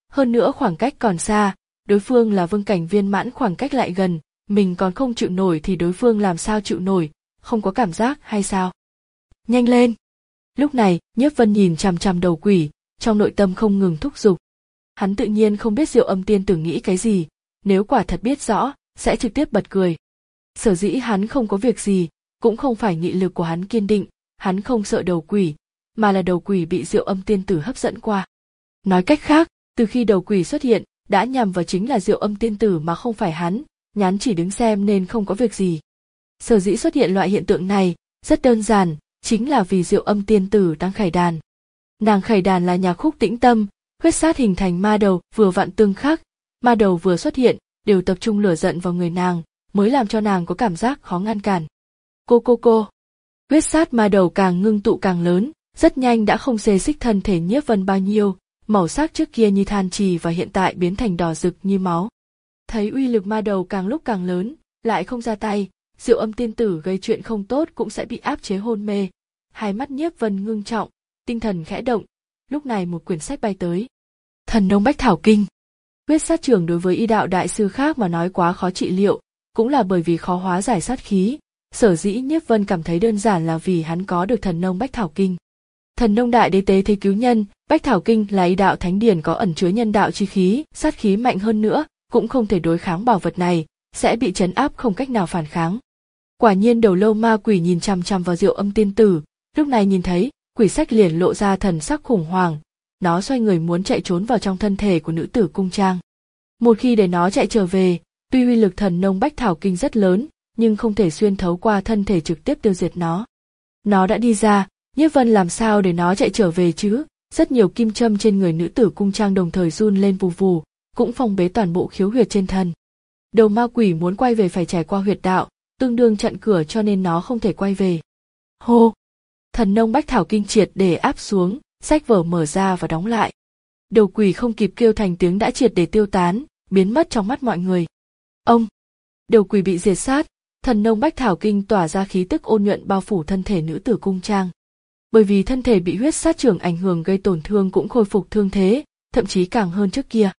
hơn nữa khoảng cách còn xa, đối phương là vương cảnh viên mãn khoảng cách lại gần, mình còn không chịu nổi thì đối phương làm sao chịu nổi, không có cảm giác hay sao? Nhanh lên! Lúc này, Nhiếp Vân nhìn chằm chằm đầu quỷ, trong nội tâm không ngừng thúc giục. Hắn tự nhiên không biết Diệu Âm tiên tử nghĩ cái gì, nếu quả thật biết rõ, sẽ trực tiếp bật cười. Sở dĩ hắn không có việc gì, cũng không phải nghị lực của hắn kiên định, hắn không sợ đầu quỷ, mà là đầu quỷ bị Diệu Âm tiên tử hấp dẫn qua. Nói cách khác, từ khi đầu quỷ xuất hiện, đã nhằm vào chính là Diệu Âm tiên tử mà không phải hắn, nhán chỉ đứng xem nên không có việc gì. Sở dĩ xuất hiện loại hiện tượng này, rất đơn giản, chính là vì Diệu Âm tiên tử đang khải đàn. Nàng khải đàn là nhạc khúc tĩnh tâm, huyết sát hình thành ma đầu vừa vặn tương khắc, ma đầu vừa xuất hiện, đều tập trung lửa giận vào người nàng, mới làm cho nàng có cảm giác khó ngăn cản. Cô cô cô. Huyết sát ma đầu càng ngưng tụ càng lớn, rất nhanh đã không xê xích thân thể Nhiếp Vân bao nhiêu, màu sắc trước kia như than trì và hiện tại biến thành đỏ rực như máu. Thấy uy lực ma đầu càng lúc càng lớn, lại không ra tay, Diệu Âm tiên tử gây chuyện không tốt cũng sẽ bị áp chế hôn mê. Hai mắt Nhiếp Vân ngưng trọng, tinh thần khẽ động, lúc này một quyển sách bay tới. Thần nông bách thảo kinh. Huyết sát trưởng đối với y đạo đại sư khác mà nói quá khó trị liệu, cũng là bởi vì khó hóa giải sát khí, sở dĩ Nhiếp Vân cảm thấy đơn giản là vì hắn có được thần nông bách thảo kinh. Thần nông đại đế tế thế cứu nhân, bách thảo kinh là y đạo thánh điển có ẩn chứa nhân đạo chi khí, sát khí mạnh hơn nữa, cũng không thể đối kháng bảo vật này, sẽ bị trấn áp không cách nào phản kháng. Quả nhiên đầu lâu ma quỷ nhìn chằm chằm vào Diệu Âm tiên tử, lúc này nhìn thấy, quỷ sách liền lộ ra thần sắc khủng hoảng, nó xoay người muốn chạy trốn vào trong thân thể của nữ tử cung trang. Một khi để nó chạy trở về, tuy uy lực thần nông bách thảo kinh rất lớn, nhưng không thể xuyên thấu qua thân thể trực tiếp tiêu diệt nó. Nó đã đi ra, Nhiếp Vân làm sao để nó chạy trở về chứ? Rất nhiều kim châm trên người nữ tử cung trang đồng thời run lên vù vù, cũng phong bế toàn bộ khiếu huyệt trên thân. Đầu ma quỷ muốn quay về phải trải qua huyệt đạo, tương đương chặn cửa cho nên nó không thể quay về. Hô! Thần nông bách thảo kinh triệt để áp xuống, sách vở mở ra và đóng lại. Đầu quỷ không kịp kêu thành tiếng đã triệt để tiêu tán, biến mất trong mắt mọi người. Ông! Đầu quỷ bị diệt sát, thần nông bách thảo kinh tỏa ra khí tức ôn nhuận bao phủ thân thể nữ tử cung trang. Bởi vì thân thể bị huyết sát trưởng ảnh hưởng gây tổn thương cũng khôi phục thương thế, thậm chí càng hơn trước kia.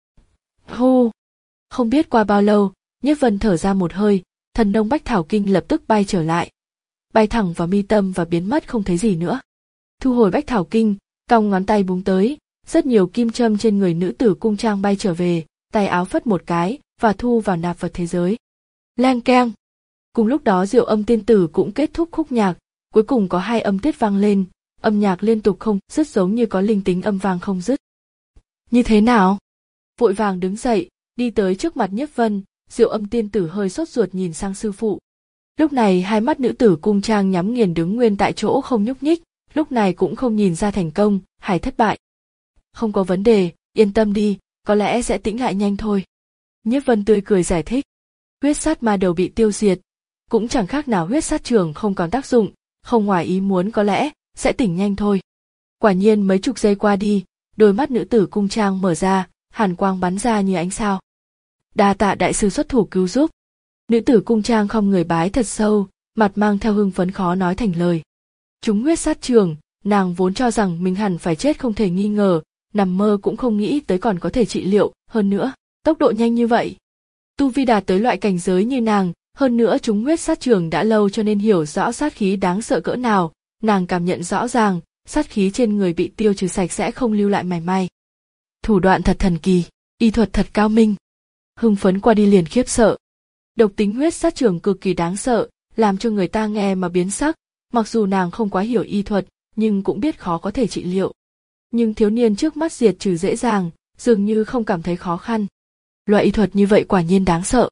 Hô! Không biết qua bao lâu, Nhiếp Vân thở ra một hơi, thần nông bách thảo kinh lập tức bay trở lại. Bay thẳng vào mi tâm và biến mất không thấy gì nữa. Thu hồi bách thảo kinh, cong ngón tay búng tới, rất nhiều kim châm trên người nữ tử cung trang bay trở về, tay áo phất một cái và thu vào nạp vật thế giới. Lang keng. Cùng lúc đó Diệu Âm tiên tử cũng kết thúc khúc nhạc, cuối cùng có hai âm tiết vang lên, âm nhạc liên tục không dứt giống như có linh tính âm vang không dứt. Như thế nào? Vội vàng đứng dậy, đi tới trước mặt Nhiếp Vân, Diệu Âm tiên tử hơi sốt ruột nhìn sang sư phụ. Lúc này hai mắt nữ tử cung trang nhắm nghiền đứng nguyên tại chỗ không nhúc nhích, lúc này cũng không nhìn ra thành công, hay thất bại. Không có vấn đề, yên tâm đi, có lẽ sẽ tĩnh lại nhanh thôi. Nhiếp Vân tươi cười giải thích. Huyết sát ma đầu bị tiêu diệt, cũng chẳng khác nào huyết sát trường không còn tác dụng, không ngoài ý muốn có lẽ sẽ tỉnh nhanh thôi. Quả nhiên mấy chục giây qua đi, đôi mắt nữ tử cung trang mở ra, hàn quang bắn ra như ánh sao. Đa tạ đại sư xuất thủ cứu giúp. Nữ tử cung trang không người bái thật sâu, mặt mang theo hưng phấn khó nói thành lời. Chúng huyết sát trường, nàng vốn cho rằng mình hẳn phải chết không thể nghi ngờ, nằm mơ cũng không nghĩ tới còn có thể trị liệu, hơn nữa, tốc độ nhanh như vậy. Tu vi đạt tới loại cảnh giới như nàng, hơn nữa chúng huyết sát trường đã lâu cho nên hiểu rõ sát khí đáng sợ cỡ nào, nàng cảm nhận rõ ràng, sát khí trên người bị tiêu trừ sạch sẽ không lưu lại mảy may. Thủ đoạn thật thần kỳ, y thuật thật cao minh. Hưng phấn qua đi liền khiếp sợ. Độc tính huyết sát trường cực kỳ đáng sợ, làm cho người ta nghe mà biến sắc, mặc dù nàng không quá hiểu y thuật, nhưng cũng biết khó có thể trị liệu. Nhưng thiếu niên trước mắt diệt trừ dễ dàng, dường như không cảm thấy khó khăn. Loại y thuật như vậy quả nhiên đáng sợ.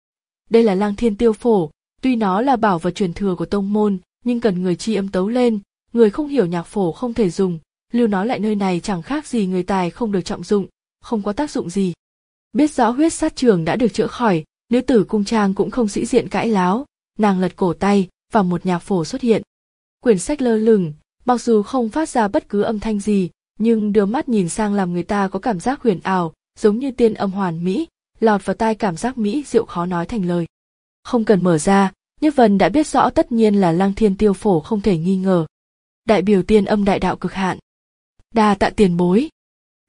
Đây là Lang Thiên Tiêu Phổ, tuy nó là bảo vật truyền thừa của tông môn, nhưng cần người chi âm tấu lên, người không hiểu nhạc phổ không thể dùng, lưu nó lại nơi này chẳng khác gì người tài không được trọng dụng, không có tác dụng gì. Biết rõ huyết sát trường đã được chữa khỏi, nữ tử cung trang cũng không sĩ diện cãi láo, nàng lật cổ tay, và một nhạc phổ xuất hiện. Quyển sách lơ lửng, mặc dù không phát ra bất cứ âm thanh gì, nhưng đưa mắt nhìn sang làm người ta có cảm giác huyền ảo, giống như tiên âm hoàn mỹ, lọt vào tai cảm giác mỹ diệu khó nói thành lời. Không cần mở ra, Nhiếp Vân đã biết rõ tất nhiên là Lang Thiên Tiêu Phổ không thể nghi ngờ. Đại biểu tiên âm đại đạo cực hạn. Đa tạ tiền bối.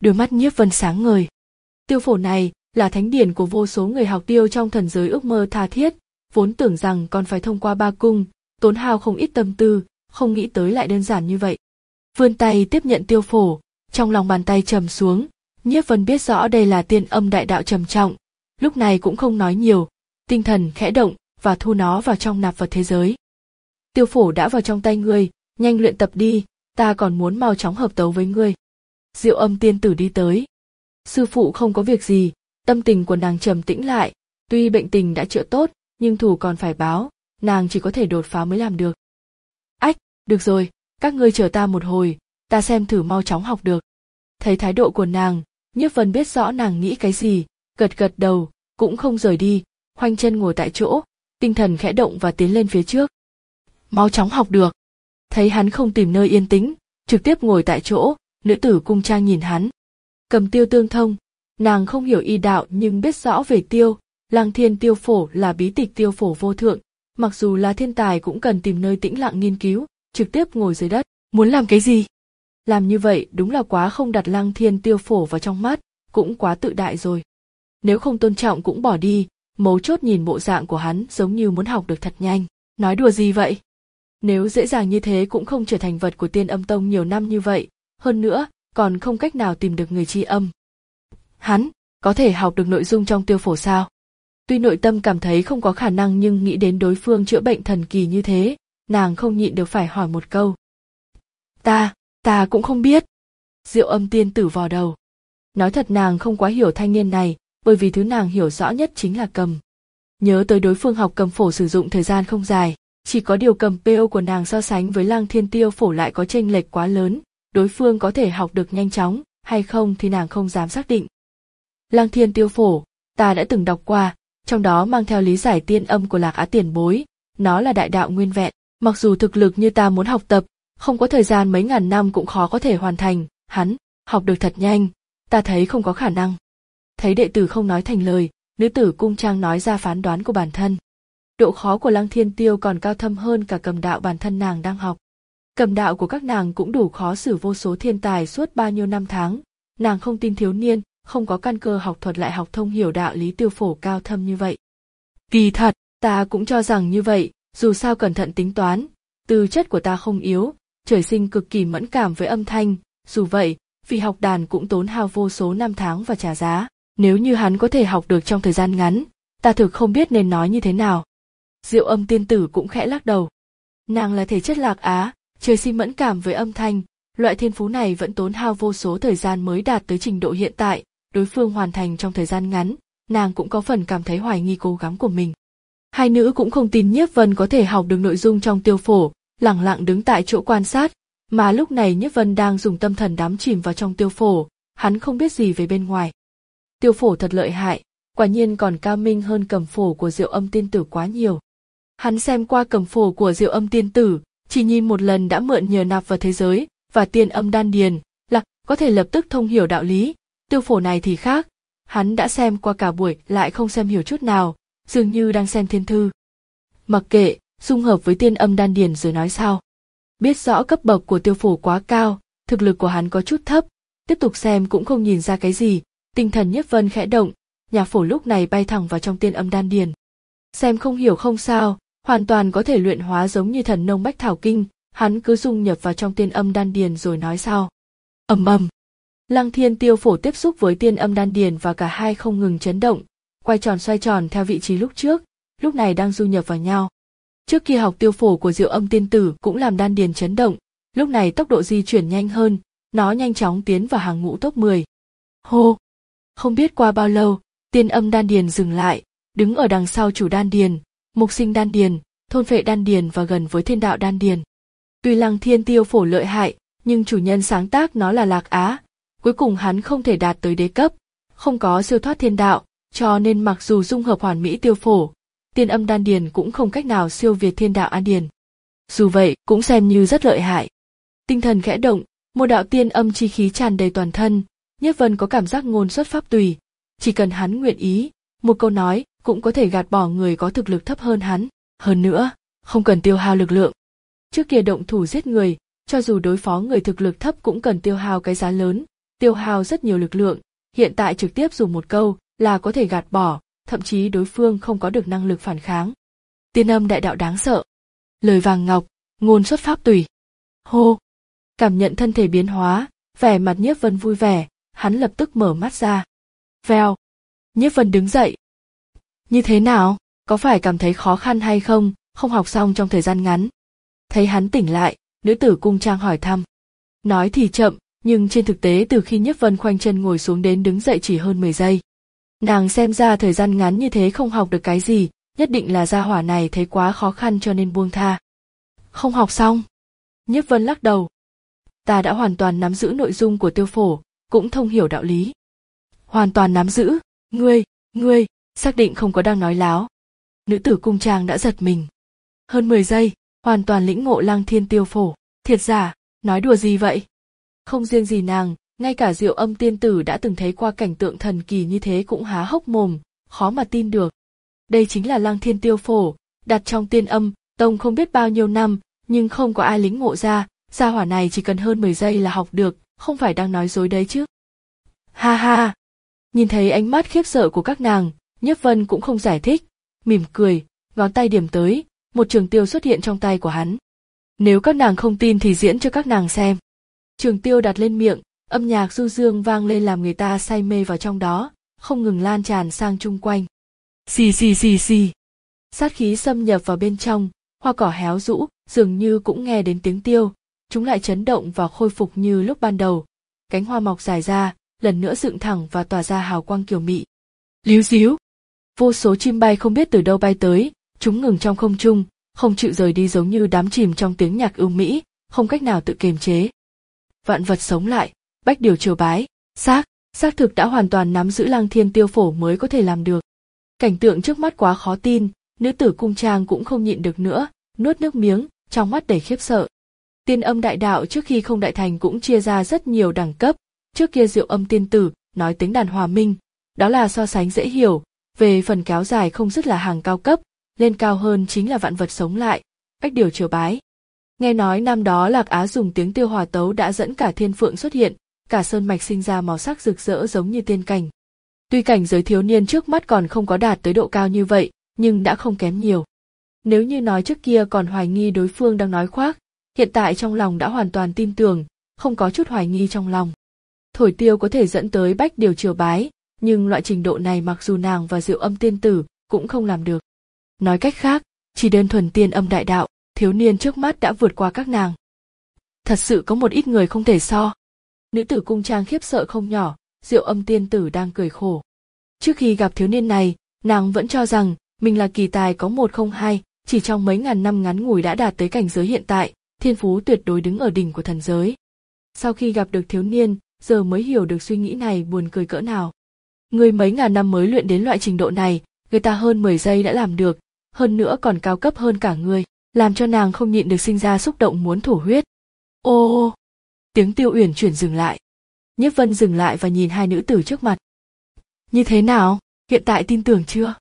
đôi mắt Nhiếp Vân sáng ngời. Tiêu phổ này là thánh điển của vô số người học tiêu trong thần giới ước mơ tha thiết, vốn tưởng rằng còn phải thông qua ba cung, tốn hao không ít tâm tư, không nghĩ tới lại đơn giản như vậy. Vươn tay tiếp nhận tiêu phổ, trong lòng bàn tay trầm xuống, Nhiếp Vân biết rõ đây là tiên âm đại đạo trầm trọng, lúc này cũng không nói nhiều, tinh thần khẽ động và thu nó vào trong nạp vật thế giới. Tiêu phổ đã vào trong tay ngươi, nhanh luyện tập đi, ta còn muốn mau chóng hợp tấu với ngươi. Diệu Âm tiên tử đi tới. Sư phụ không có việc gì, tâm tình của nàng trầm tĩnh lại, tuy bệnh tình đã chữa tốt, nhưng thù còn phải báo, nàng chỉ có thể đột phá mới làm được. Ách, được rồi, các ngươi chờ ta một hồi, ta xem thử mau chóng học được. Thấy thái độ của nàng, Nhiếp Vân biết rõ nàng nghĩ cái gì, gật gật đầu, cũng không rời đi, khoanh chân ngồi tại chỗ, tinh thần khẽ động và tiến lên phía trước. Mau chóng học được. Thấy hắn không tìm nơi yên tĩnh, trực tiếp ngồi tại chỗ, nữ tử cung trang nhìn hắn. Cầm tiêu tương thông, nàng không hiểu y đạo nhưng biết rõ về tiêu, Lăng Thiên tiêu phổ là bí tịch tiêu phổ vô thượng, mặc dù là thiên tài cũng cần tìm nơi tĩnh lặng nghiên cứu, trực tiếp ngồi dưới đất, muốn làm cái gì? Làm như vậy đúng là quá không đặt Lăng Thiên tiêu phổ vào trong mắt, cũng quá tự đại rồi. Nếu không tôn trọng cũng bỏ đi, mấu chốt nhìn bộ dạng của hắn giống như muốn học được thật nhanh, nói đùa gì vậy? Nếu dễ dàng như thế cũng không trở thành vật của Tiên Âm Tông nhiều năm như vậy, hơn nữa, còn không cách nào tìm được người tri âm. Hắn, có thể học được nội dung trong tiêu phổ sao? Tuy nội tâm cảm thấy không có khả năng nhưng nghĩ đến đối phương chữa bệnh thần kỳ như thế, nàng không nhịn được phải hỏi một câu. Ta, ta cũng không biết. Diệu Âm tiên tử vò đầu. Nói thật nàng không quá hiểu thanh niên này, bởi vì thứ nàng hiểu rõ nhất chính là cầm. Nhớ tới đối phương học cầm phổ sử dụng thời gian không dài, chỉ có điều cầm pê ô của nàng so sánh với Lăng Thiên tiêu phổ lại có chênh lệch quá lớn, đối phương có thể học được nhanh chóng hay không thì nàng không dám xác định. Lăng Thiên tiêu phổ, ta đã từng đọc qua, trong đó mang theo lý giải tiên âm của Lạc Á tiền bối, nó là đại đạo nguyên vẹn, mặc dù thực lực như ta muốn học tập, không có thời gian mấy ngàn năm cũng khó có thể hoàn thành, hắn, học được thật nhanh, ta thấy không có khả năng. Thấy đệ tử không nói thành lời, nữ tử cung trang nói ra phán đoán của bản thân. Độ khó của Lăng Thiên tiêu còn cao thâm hơn cả cầm đạo bản thân nàng đang học. Cầm đạo của các nàng cũng đủ khó xử vô số thiên tài suốt bao nhiêu năm tháng, nàng không tin thiếu niên, không có căn cơ học thuật lại học thông hiểu đạo lý tiêu phổ cao thâm như vậy. Kỳ thật, ta cũng cho rằng như vậy, dù sao cẩn thận tính toán, tư chất của ta không yếu, trời sinh cực kỳ mẫn cảm với âm thanh, dù vậy, vì học đàn cũng tốn hao vô số năm tháng và trả giá, nếu như hắn có thể học được trong thời gian ngắn, ta thực không biết nên nói như thế nào. Diệu Âm tiên tử cũng khẽ lắc đầu. Nàng là thể chất Lạc Á, trời sinh mẫn cảm với âm thanh, loại thiên phú này vẫn tốn hao vô số thời gian mới đạt tới trình độ hiện tại, đối phương hoàn thành trong thời gian ngắn, nàng cũng có phần cảm thấy hoài nghi cố gắng của mình. Hai nữ cũng không tin Nhiếp Vân có thể học được nội dung trong tiêu phổ, lẳng lặng đứng tại chỗ quan sát, mà lúc này Nhiếp Vân đang dùng tâm thần đắm chìm vào trong tiêu phổ, hắn không biết gì về bên ngoài. Tiêu phổ thật lợi hại, quả nhiên còn cao minh hơn cầm phổ của Diệu Âm tiên tử quá nhiều. Hắn xem qua cầm phổ của Diệu Âm tiên tử, chỉ nhìn một lần đã mượn nhờ nạp vào thế giới và tiên âm đan điền, là có thể lập tức thông hiểu đạo lý. Tiêu phổ này thì khác, hắn đã xem qua cả buổi lại không xem hiểu chút nào, dường như đang xem thiên thư. Mặc kệ, dung hợp với tiên âm đan điền rồi nói sau. Biết rõ cấp bậc của tiêu phổ quá cao, thực lực của hắn có chút thấp, tiếp tục xem cũng không nhìn ra cái gì, tinh thần Nhiếp Vân khẽ động, nhạc phổ lúc này bay thẳng vào trong tiên âm đan điền. Xem không hiểu không sao, hoàn toàn có thể luyện hóa giống như thần nông bách thảo kinh, hắn cứ dung nhập vào trong tiên âm đan điền rồi nói sau. Ầm ầm. Lăng Thiên tiêu phổ tiếp xúc với tiên âm đan điền và cả hai không ngừng chấn động, quay tròn xoay tròn theo vị trí lúc trước, lúc này đang du nhập vào nhau. Trước khi học tiêu phổ của Diệu Âm tiên tử cũng làm đan điền chấn động, lúc này tốc độ di chuyển nhanh hơn, nó nhanh chóng tiến vào hàng ngũ top mười. Hô! Không biết qua bao lâu, tiên âm đan điền dừng lại, đứng ở đằng sau chủ đan điền, mục sinh đan điền, thôn phệ đan điền và gần với thiên đạo đan điền. Tuy Lăng Thiên tiêu phổ lợi hại, nhưng chủ nhân sáng tác nó là Lạc Á, cuối cùng hắn không thể đạt tới đế cấp, không có siêu thoát thiên đạo, cho nên mặc dù dung hợp hoàn mỹ tiêu phổ, tiên âm đan điền cũng không cách nào siêu việt thiên đạo an điền. Dù vậy, cũng xem như rất lợi hại. Tinh thần khẽ động, một đạo tiên âm chi khí tràn đầy toàn thân, Nhiếp Vân có cảm giác ngôn xuất pháp tùy, chỉ cần hắn nguyện ý, một câu nói cũng có thể gạt bỏ người có thực lực thấp hơn hắn, hơn nữa, không cần tiêu hao lực lượng. Trước kia động thủ giết người, cho dù đối phó người thực lực thấp cũng cần tiêu hao cái giá lớn, tiêu hao rất nhiều lực lượng, hiện tại trực tiếp dùng một câu là có thể gạt bỏ, thậm chí đối phương không có được năng lực phản kháng. Tiên âm đại đạo đáng sợ. Lời vàng ngọc, ngôn xuất pháp tùy. Hô! Cảm nhận thân thể biến hóa, vẻ mặt Nhiếp Vân vui vẻ, hắn lập tức mở mắt ra. Vèo! Nhiếp Vân đứng dậy. Như thế nào? Có phải cảm thấy khó khăn hay không, không học xong trong thời gian ngắn? Thấy hắn tỉnh lại, nữ tử cung trang hỏi thăm. Nói thì chậm, nhưng trên thực tế từ khi Nhiếp Vân khoanh chân ngồi xuống đến đứng dậy chỉ hơn mười giây. Nàng xem ra thời gian ngắn như thế không học được cái gì, nhất định là gia hỏa này thấy quá khó khăn cho nên buông tha. Không học xong. Nhiếp Vân lắc đầu. Ta đã hoàn toàn nắm giữ nội dung của tiêu phổ, cũng thông hiểu đạo lý. Hoàn toàn nắm giữ, ngươi, ngươi, xác định không có đang nói láo. Nữ tử cung trang đã giật mình. Hơn mười giây, hoàn toàn lĩnh ngộ Lăng Thiên tiêu phổ, thiệt giả, nói đùa gì vậy? Không riêng gì nàng, ngay cả Diệu Âm tiên tử đã từng thấy qua cảnh tượng thần kỳ như thế cũng há hốc mồm, khó mà tin được. Đây chính là Lăng Thiên tiêu phổ, đặt trong Tiên Âm tông không biết bao nhiêu năm, nhưng không có ai lĩnh ngộ ra, gia hỏa này chỉ cần hơn mười giây là học được, không phải đang nói dối đấy chứ. Ha ha! Nhìn thấy ánh mắt khiếp sợ của các nàng, Nhiếp Vân cũng không giải thích, mỉm cười, ngón tay điểm tới, một trường tiêu xuất hiện trong tay của hắn. Nếu các nàng không tin thì diễn cho các nàng xem. Trường tiêu đặt lên miệng, âm nhạc du dương vang lên làm người ta say mê vào trong đó, không ngừng lan tràn sang chung quanh. Xì xì xì xì. Sát khí xâm nhập vào bên trong, hoa cỏ héo rũ, dường như cũng nghe đến tiếng tiêu, chúng lại chấn động và khôi phục như lúc ban đầu. Cánh hoa mọc dài ra, lần nữa dựng thẳng và tỏa ra hào quang kiều mị. Líu díu. Vô số chim bay không biết từ đâu bay tới, chúng ngừng trong không trung, không chịu rời đi giống như đắm chìm trong tiếng nhạc ưu mỹ, không cách nào tự kiềm chế. Vạn vật sống lại, bách điều triều bái, xác, xác thực đã hoàn toàn nắm giữ Lăng Thiên tiêu phổ mới có thể làm được. Cảnh tượng trước mắt quá khó tin, nữ tử cung trang cũng không nhịn được nữa, nuốt nước miếng, trong mắt đầy khiếp sợ. Tiên âm đại đạo trước khi không đại thành cũng chia ra rất nhiều đẳng cấp, trước kia Diệu Âm tiên tử nói tính đàn hòa minh, đó là so sánh dễ hiểu, về phần kéo dài không dứt là hàng cao cấp, lên cao hơn chính là vạn vật sống lại, bách điều triều bái. Nghe nói năm đó Lạc Á dùng tiếng tiêu hòa tấu đã dẫn cả thiên phượng xuất hiện, cả sơn mạch sinh ra màu sắc rực rỡ giống như tiên cảnh. Tuy cảnh giới thiếu niên trước mắt còn không có đạt tới độ cao như vậy, nhưng đã không kém nhiều. Nếu như nói trước kia còn hoài nghi đối phương đang nói khoác, hiện tại trong lòng đã hoàn toàn tin tưởng, không có chút hoài nghi trong lòng. Thổi tiêu có thể dẫn tới bách điều triều bái, nhưng loại trình độ này mặc dù nàng và Diệu Âm tiên tử cũng không làm được. Nói cách khác, chỉ đơn thuần tiên âm đại đạo, thiếu niên trước mắt đã vượt qua các nàng. Thật sự có một ít người không thể so. Nữ tử cung trang khiếp sợ không nhỏ, Diệu Âm tiên tử đang cười khổ. Trước khi gặp thiếu niên này, nàng vẫn cho rằng mình là kỳ tài có một không hai, chỉ trong mấy ngàn năm ngắn ngủi đã đạt tới cảnh giới hiện tại, thiên phú tuyệt đối đứng ở đỉnh của thần giới. Sau khi gặp được thiếu niên, giờ mới hiểu được suy nghĩ này buồn cười cỡ nào. Người mấy ngàn năm mới luyện đến loại trình độ này, người ta hơn mười giây đã làm được, hơn nữa còn cao cấp hơn cả người, làm cho nàng không nhịn được sinh ra xúc động muốn thổ huyết. Ô ô! Tiếng tiêu uyển chuyển dừng lại. Nhiếp Vân dừng lại và nhìn hai nữ tử trước mặt. Như thế nào, hiện tại tin tưởng chưa?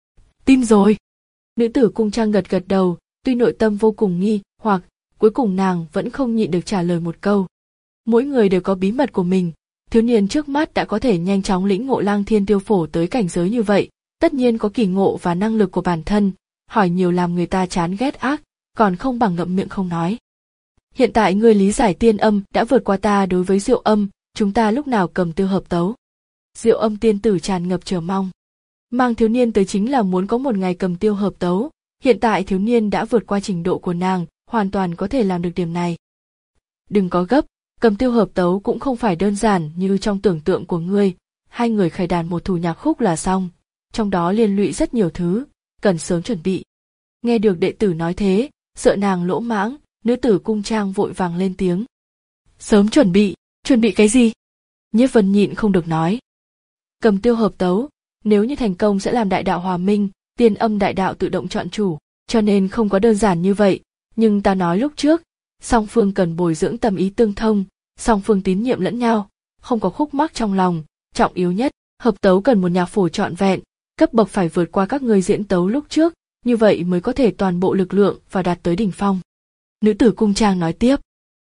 Tin rồi. Nữ tử cung trang gật gật đầu, tuy nội tâm vô cùng nghi hoặc, cuối cùng nàng vẫn không nhịn được trả lời một câu. Mỗi người đều có bí mật của mình, thiếu niên trước mắt đã có thể nhanh chóng lĩnh ngộ Lăng Thiên tiêu phổ tới cảnh giới như vậy, tất nhiên có kỳ ngộ và năng lực của bản thân, hỏi nhiều làm người ta chán ghét ác, còn không bằng ngậm miệng không nói. Hiện tại ngươi lý giải tiên âm đã vượt qua ta đối với Diệu Âm, chúng ta lúc nào cầm tiêu hợp tấu. Diệu Âm tiên tử tràn ngập chờ mong. Mang thiếu niên tới chính là muốn có một ngày cầm tiêu hợp tấu, hiện tại thiếu niên đã vượt qua trình độ của nàng, hoàn toàn có thể làm được điểm này. Đừng có gấp, cầm tiêu hợp tấu cũng không phải đơn giản như trong tưởng tượng của ngươi, hai người khải đàn một thủ nhạc khúc là xong, trong đó liên lụy rất nhiều thứ, cần sớm chuẩn bị. Nghe được đệ tử nói thế, sợ nàng lỗ mãng, nữ tử cung trang vội vàng lên tiếng. Sớm chuẩn bị, chuẩn bị cái gì? Nhiếp Vân nhịn không được nói. Cầm tiêu hợp tấu, nếu như thành công sẽ làm đại đạo hòa minh, tiên âm đại đạo tự động chọn chủ, cho nên không có đơn giản như vậy, nhưng ta nói lúc trước, song phương cần bồi dưỡng tâm ý tương thông, song phương tín nhiệm lẫn nhau, không có khúc mắc trong lòng, trọng yếu nhất, hợp tấu cần một nhạc phổ trọn vẹn, cấp bậc phải vượt qua các người diễn tấu lúc trước, như vậy mới có thể toàn bộ lực lượng và đạt tới đỉnh phong. Nữ tử cung trang nói tiếp.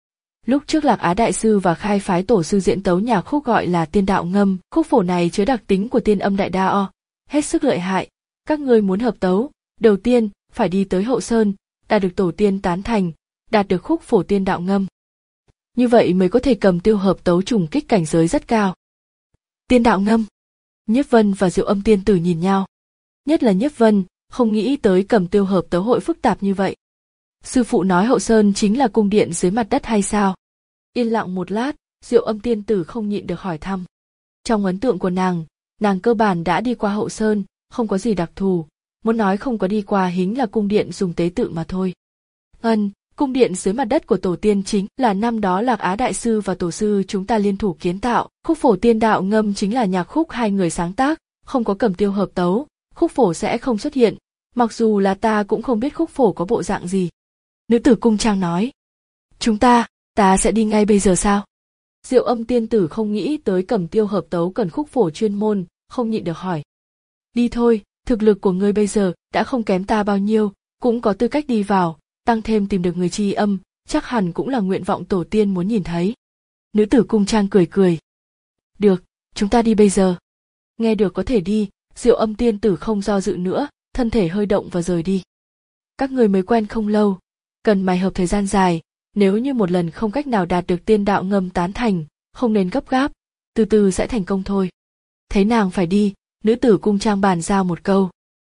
Lúc trước Lạc Á Đại Sư và Khai Phái Tổ Sư diễn tấu nhạc khúc gọi là Tiên Đạo Ngâm, khúc phổ này chứa đặc tính của tiên âm đại đạo, hết sức lợi hại. Các ngươi muốn hợp tấu, đầu tiên phải đi tới Hậu Sơn, đạt được tổ tiên tán thành, đạt được khúc phổ Tiên Đạo Ngâm. Như vậy mới có thể cầm tiêu hợp tấu trùng kích cảnh giới rất cao. Tiên Đạo Ngâm. Nhiếp Vân và Diệu Âm Tiên Tử nhìn nhau. Nhất là Nhiếp Vân, không nghĩ tới cầm tiêu hợp tấu hội phức tạp như vậy. Sư phụ nói Hậu Sơn chính là cung điện dưới mặt đất hay sao? Yên lặng một lát, Diệu Âm Tiên Tử không nhịn được hỏi thăm. Trong ấn tượng của nàng, nàng cơ bản đã đi qua Hậu Sơn, không có gì đặc thù, muốn nói không có đi qua hính là cung điện dùng tế tự mà thôi. Ân, cung điện dưới mặt đất của tổ tiên chính là năm đó Lạc Á Đại Sư và tổ sư chúng ta liên thủ kiến tạo, khúc phổ Tiên Đạo Ngâm chính là nhạc khúc hai người sáng tác, không có cầm tiêu hợp tấu, khúc phổ sẽ không xuất hiện, mặc dù là ta cũng không biết khúc phổ có bộ dạng gì. Nữ tử cung trang nói. Chúng ta, ta sẽ đi ngay bây giờ sao? Diệu Âm Tiên Tử không nghĩ tới cầm tiêu hợp tấu cần khúc phổ chuyên môn, không nhịn được hỏi. Đi thôi, thực lực của ngươi bây giờ đã không kém ta bao nhiêu, cũng có tư cách đi vào, tăng thêm tìm được người tri âm, chắc hẳn cũng là nguyện vọng tổ tiên muốn nhìn thấy. Nữ tử cung trang cười cười. Được, chúng ta đi bây giờ. Nghe được có thể đi, Diệu Âm Tiên Tử không do dự nữa, thân thể hơi động và rời đi. Các người mới quen không lâu, cần mày hợp thời gian dài, nếu như một lần không cách nào đạt được Tiên Đạo Ngâm tán thành, không nên gấp gáp, từ từ sẽ thành công thôi. Thấy nàng phải đi, nữ tử cung trang bàn giao một câu.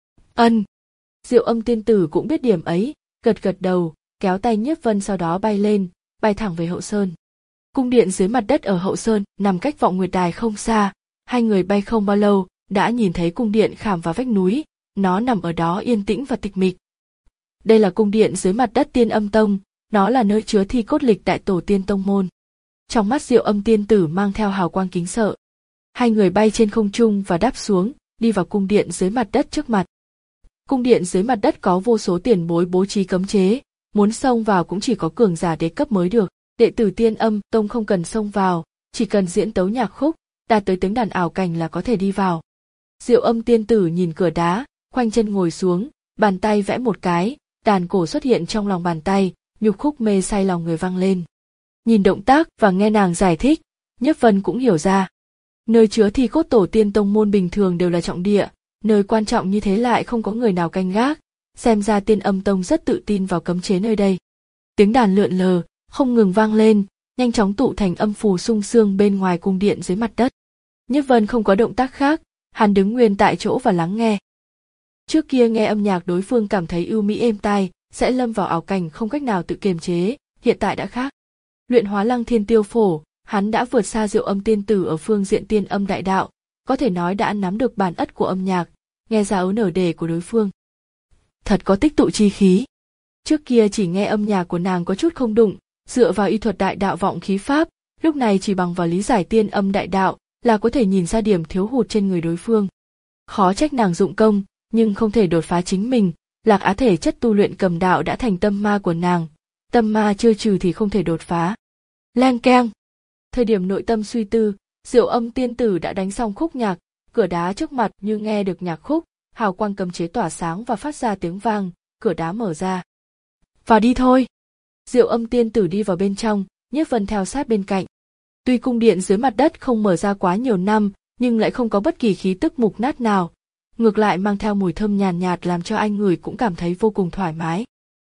Ân. Diệu Âm Tiên Tử cũng biết điểm ấy, gật gật đầu, kéo tay Nhiếp Vân sau đó bay lên, bay thẳng về Hậu Sơn. Cung điện dưới mặt đất ở Hậu Sơn nằm cách Vọng Nguyệt Đài không xa, hai người bay không bao lâu, đã nhìn thấy cung điện khảm vào vách núi, nó nằm ở đó yên tĩnh và tịch mịch. Đây là cung điện dưới mặt đất Tiên Âm Tông, nó là nơi chứa thi cốt lịch đại tổ tiên tông môn. Trong mắt Diệu Âm Tiên Tử mang theo hào quang kính sợ. Hai người bay trên không trung và đáp xuống, đi vào cung điện dưới mặt đất trước mặt. Cung điện dưới mặt đất có vô số tiền bối bố trí cấm chế, muốn xông vào cũng chỉ có cường giả đế cấp mới được. Đệ tử Tiên Âm Tông không cần xông vào, chỉ cần diễn tấu nhạc khúc, đạt tới tiếng đàn ảo cảnh là có thể đi vào. Diệu Âm Tiên Tử nhìn cửa đá, khoanh chân ngồi xuống, bàn tay vẽ một cái, đàn cổ xuất hiện trong lòng bàn tay, nhục khúc mê say lòng người vang lên. Nhìn động tác và nghe nàng giải thích, Nhiếp Vân cũng hiểu ra. Nơi chứa thi cốt tổ tiên tông môn bình thường đều là trọng địa, nơi quan trọng như thế lại không có người nào canh gác, xem ra Tiên Âm Tông rất tự tin vào cấm chế nơi đây. Tiếng đàn lượn lờ, không ngừng vang lên, nhanh chóng tụ thành âm phù sung sương bên ngoài cung điện dưới mặt đất. Nhiếp Vân không có động tác khác, hắn đứng nguyên tại chỗ và lắng nghe. Trước kia nghe âm nhạc đối phương cảm thấy ưu mỹ êm tai, sẽ lâm vào ảo cảnh không cách nào tự kiềm chế, hiện tại đã khác. Luyện hóa Lăng Thiên Tiêu Phổ, hắn đã vượt xa Diệu Âm Tiên Tử ở phương diện tiên âm đại đạo, có thể nói đã nắm được bản ất của âm nhạc, nghe ra ấu nở đề của đối phương. Thật có tích tụ chi khí. Trước kia chỉ nghe âm nhạc của nàng có chút không đụng, dựa vào y thuật đại đạo vọng khí pháp, lúc này chỉ bằng vào lý giải tiên âm đại đạo là có thể nhìn ra điểm thiếu hụt trên người đối phương. Khó trách nàng dụng công, nhưng không thể đột phá chính mình, Lạc Á thể chất tu luyện cầm đạo đã thành tâm ma của nàng, tâm ma chưa trừ thì không thể đột phá. Leng keng. Thời điểm nội tâm suy tư, Diệu Âm Tiên Tử đã đánh xong khúc nhạc, cửa đá trước mặt như nghe được nhạc khúc, hào quang cấm chế tỏa sáng và phát ra tiếng vang, cửa đá mở ra. Vào đi thôi. Diệu Âm Tiên Tử đi vào bên trong, Nhiếp Vân theo sát bên cạnh. Tuy cung điện dưới mặt đất không mở ra quá nhiều năm, nhưng lại không có bất kỳ khí tức mục nát nào, ngược lại mang theo mùi thơm nhàn nhạt, nhạt làm cho anh người cũng cảm thấy vô cùng thoải mái.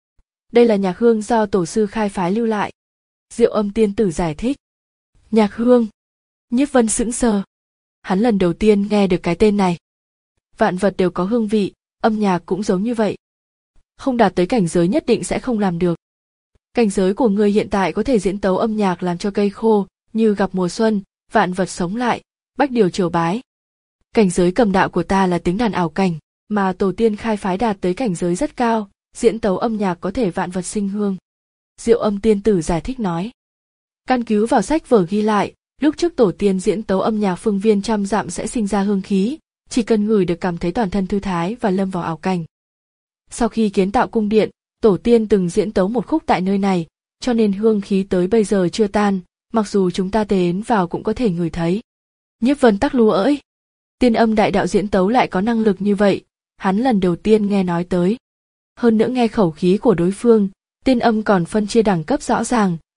Đây là nhạc hương do tổ sư Khai Phái lưu lại. Diệu Âm Tiên Tử giải thích. Nhạc hương. Nhiếp Vân sững sờ. Hắn lần đầu tiên nghe được cái tên này. Vạn vật đều có hương vị, âm nhạc cũng giống như vậy. Không đạt tới cảnh giới nhất định sẽ không làm được. Cảnh giới của người hiện tại có thể diễn tấu âm nhạc làm cho cây khô, như gặp mùa xuân, vạn vật sống lại, bách điều triều bái. Cảnh giới cầm đạo của ta là tiếng đàn ảo cảnh, mà tổ tiên Khai Phái đạt tới cảnh giới rất cao, diễn tấu âm nhạc có thể vạn vật sinh hương. Diệu Âm Tiên Tử giải thích nói. Căn cứ vào sách vở ghi lại, lúc trước tổ tiên diễn tấu âm nhạc phương viên trăm dặm sẽ sinh ra hương khí, chỉ cần ngửi được cảm thấy toàn thân thư thái và lâm vào ảo cảnh. Sau khi kiến tạo cung điện, tổ tiên từng diễn tấu một khúc tại nơi này, cho nên hương khí tới bây giờ chưa tan, mặc dù chúng ta đến vào cũng có thể ngửi thấy. Nhiếp Vân tắc lúa ơi! Tiên âm đại đạo diễn tấu lại có năng lực như vậy, hắn lần đầu tiên nghe nói tới. Hơn nữa nghe khẩu khí của đối phương, tiên âm còn phân chia đẳng cấp rõ ràng,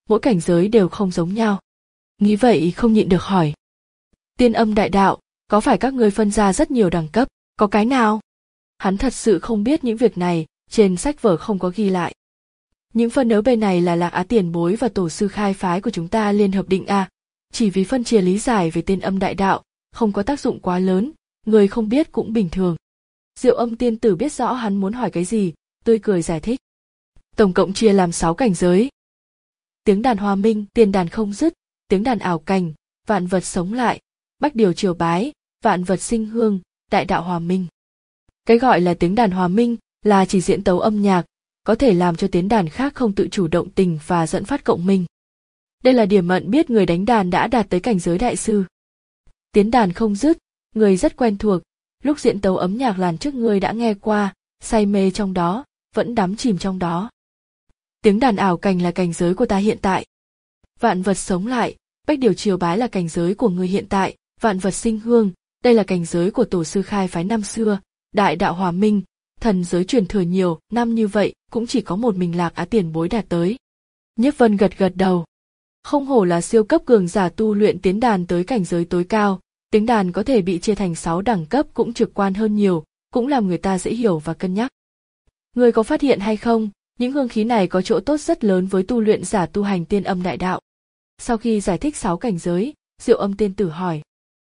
mỗi cảnh giới đều không giống nhau. Nghĩ vậy không nhịn được hỏi. Tiên âm đại đạo, có phải các ngươi phân ra rất nhiều đẳng cấp, có cái nào? Hắn thật sự không biết những việc này, trên sách vở không có ghi lại. Những phân đấu bên này là Lạc Á tiền bối và tổ sư khai phái của chúng ta liên hợp định à, chỉ vì phân chia lý giải về tiên âm đại đạo, không có tác dụng quá lớn, người không biết cũng bình thường. Diệu Âm tiên tử biết rõ hắn muốn hỏi cái gì, tươi cười giải thích. Tổng cộng chia làm sáu cảnh giới. Tiếng đàn hòa minh, tiền đàn không dứt, tiếng đàn ảo cảnh, vạn vật sống lại, bách điều triều bái, vạn vật sinh hương, đại đạo hòa minh. Cái gọi là tiếng đàn hòa minh là chỉ diễn tấu âm nhạc, có thể làm cho tiếng đàn khác không tự chủ động tình và dẫn phát cộng minh. Đây là điểm mận biết người đánh đàn đã đạt tới cảnh giới đại sư. Tiếng đàn không dứt, người rất quen thuộc, lúc diễn tấu ấm nhạc làn trước người đã nghe qua, say mê trong đó, vẫn đắm chìm trong đó. Tiếng đàn ảo cảnh là cảnh giới của ta hiện tại. Vạn vật sống lại, bách điều triều bái là cảnh giới của người hiện tại, vạn vật sinh hương, đây là cảnh giới của tổ sư khai phái năm xưa, đại đạo hòa minh, thần giới truyền thừa nhiều năm như vậy cũng chỉ có một mình Lạc Á tiền bối đạt tới. Nhiếp Vân gật gật đầu. Không hổ là siêu cấp cường giả tu luyện tiếng đàn tới cảnh giới tối cao, tiếng đàn có thể bị chia thành sáu đẳng cấp cũng trực quan hơn nhiều, cũng làm người ta dễ hiểu và cân nhắc. Người có phát hiện hay không, những hương khí này có chỗ tốt rất lớn với tu luyện giả tu hành tiên âm đại đạo. Sau khi giải thích sáu cảnh giới, Diệu Âm tiên tử hỏi.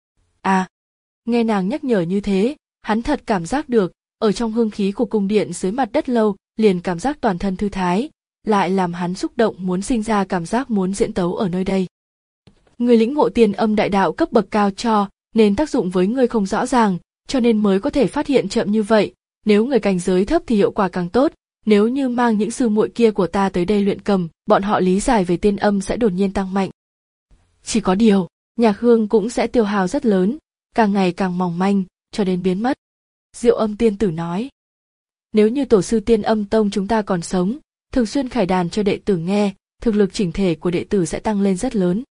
À, nghe nàng nhắc nhở như thế, hắn thật cảm giác được, ở trong hương khí của cung điện dưới mặt đất lâu, liền cảm giác toàn thân thư thái, lại làm hắn xúc động muốn sinh ra cảm giác muốn diễn tấu ở nơi đây. Người lĩnh ngộ tiên âm đại đạo cấp bậc cao cho, nên tác dụng với người không rõ ràng, cho nên mới có thể phát hiện chậm như vậy, nếu người cảnh giới thấp thì hiệu quả càng tốt, nếu như mang những sư muội kia của ta tới đây luyện cầm, bọn họ lý giải về tiên âm sẽ đột nhiên tăng mạnh. Chỉ có điều, nhạc hương cũng sẽ tiêu hao rất lớn, càng ngày càng mỏng manh, cho đến biến mất. Diệu Âm tiên tử nói. Nếu như tổ sư tiên âm tông chúng ta còn sống, thường xuyên khải đàn cho đệ tử nghe, thực lực chỉnh thể của đệ tử sẽ tăng lên rất lớn.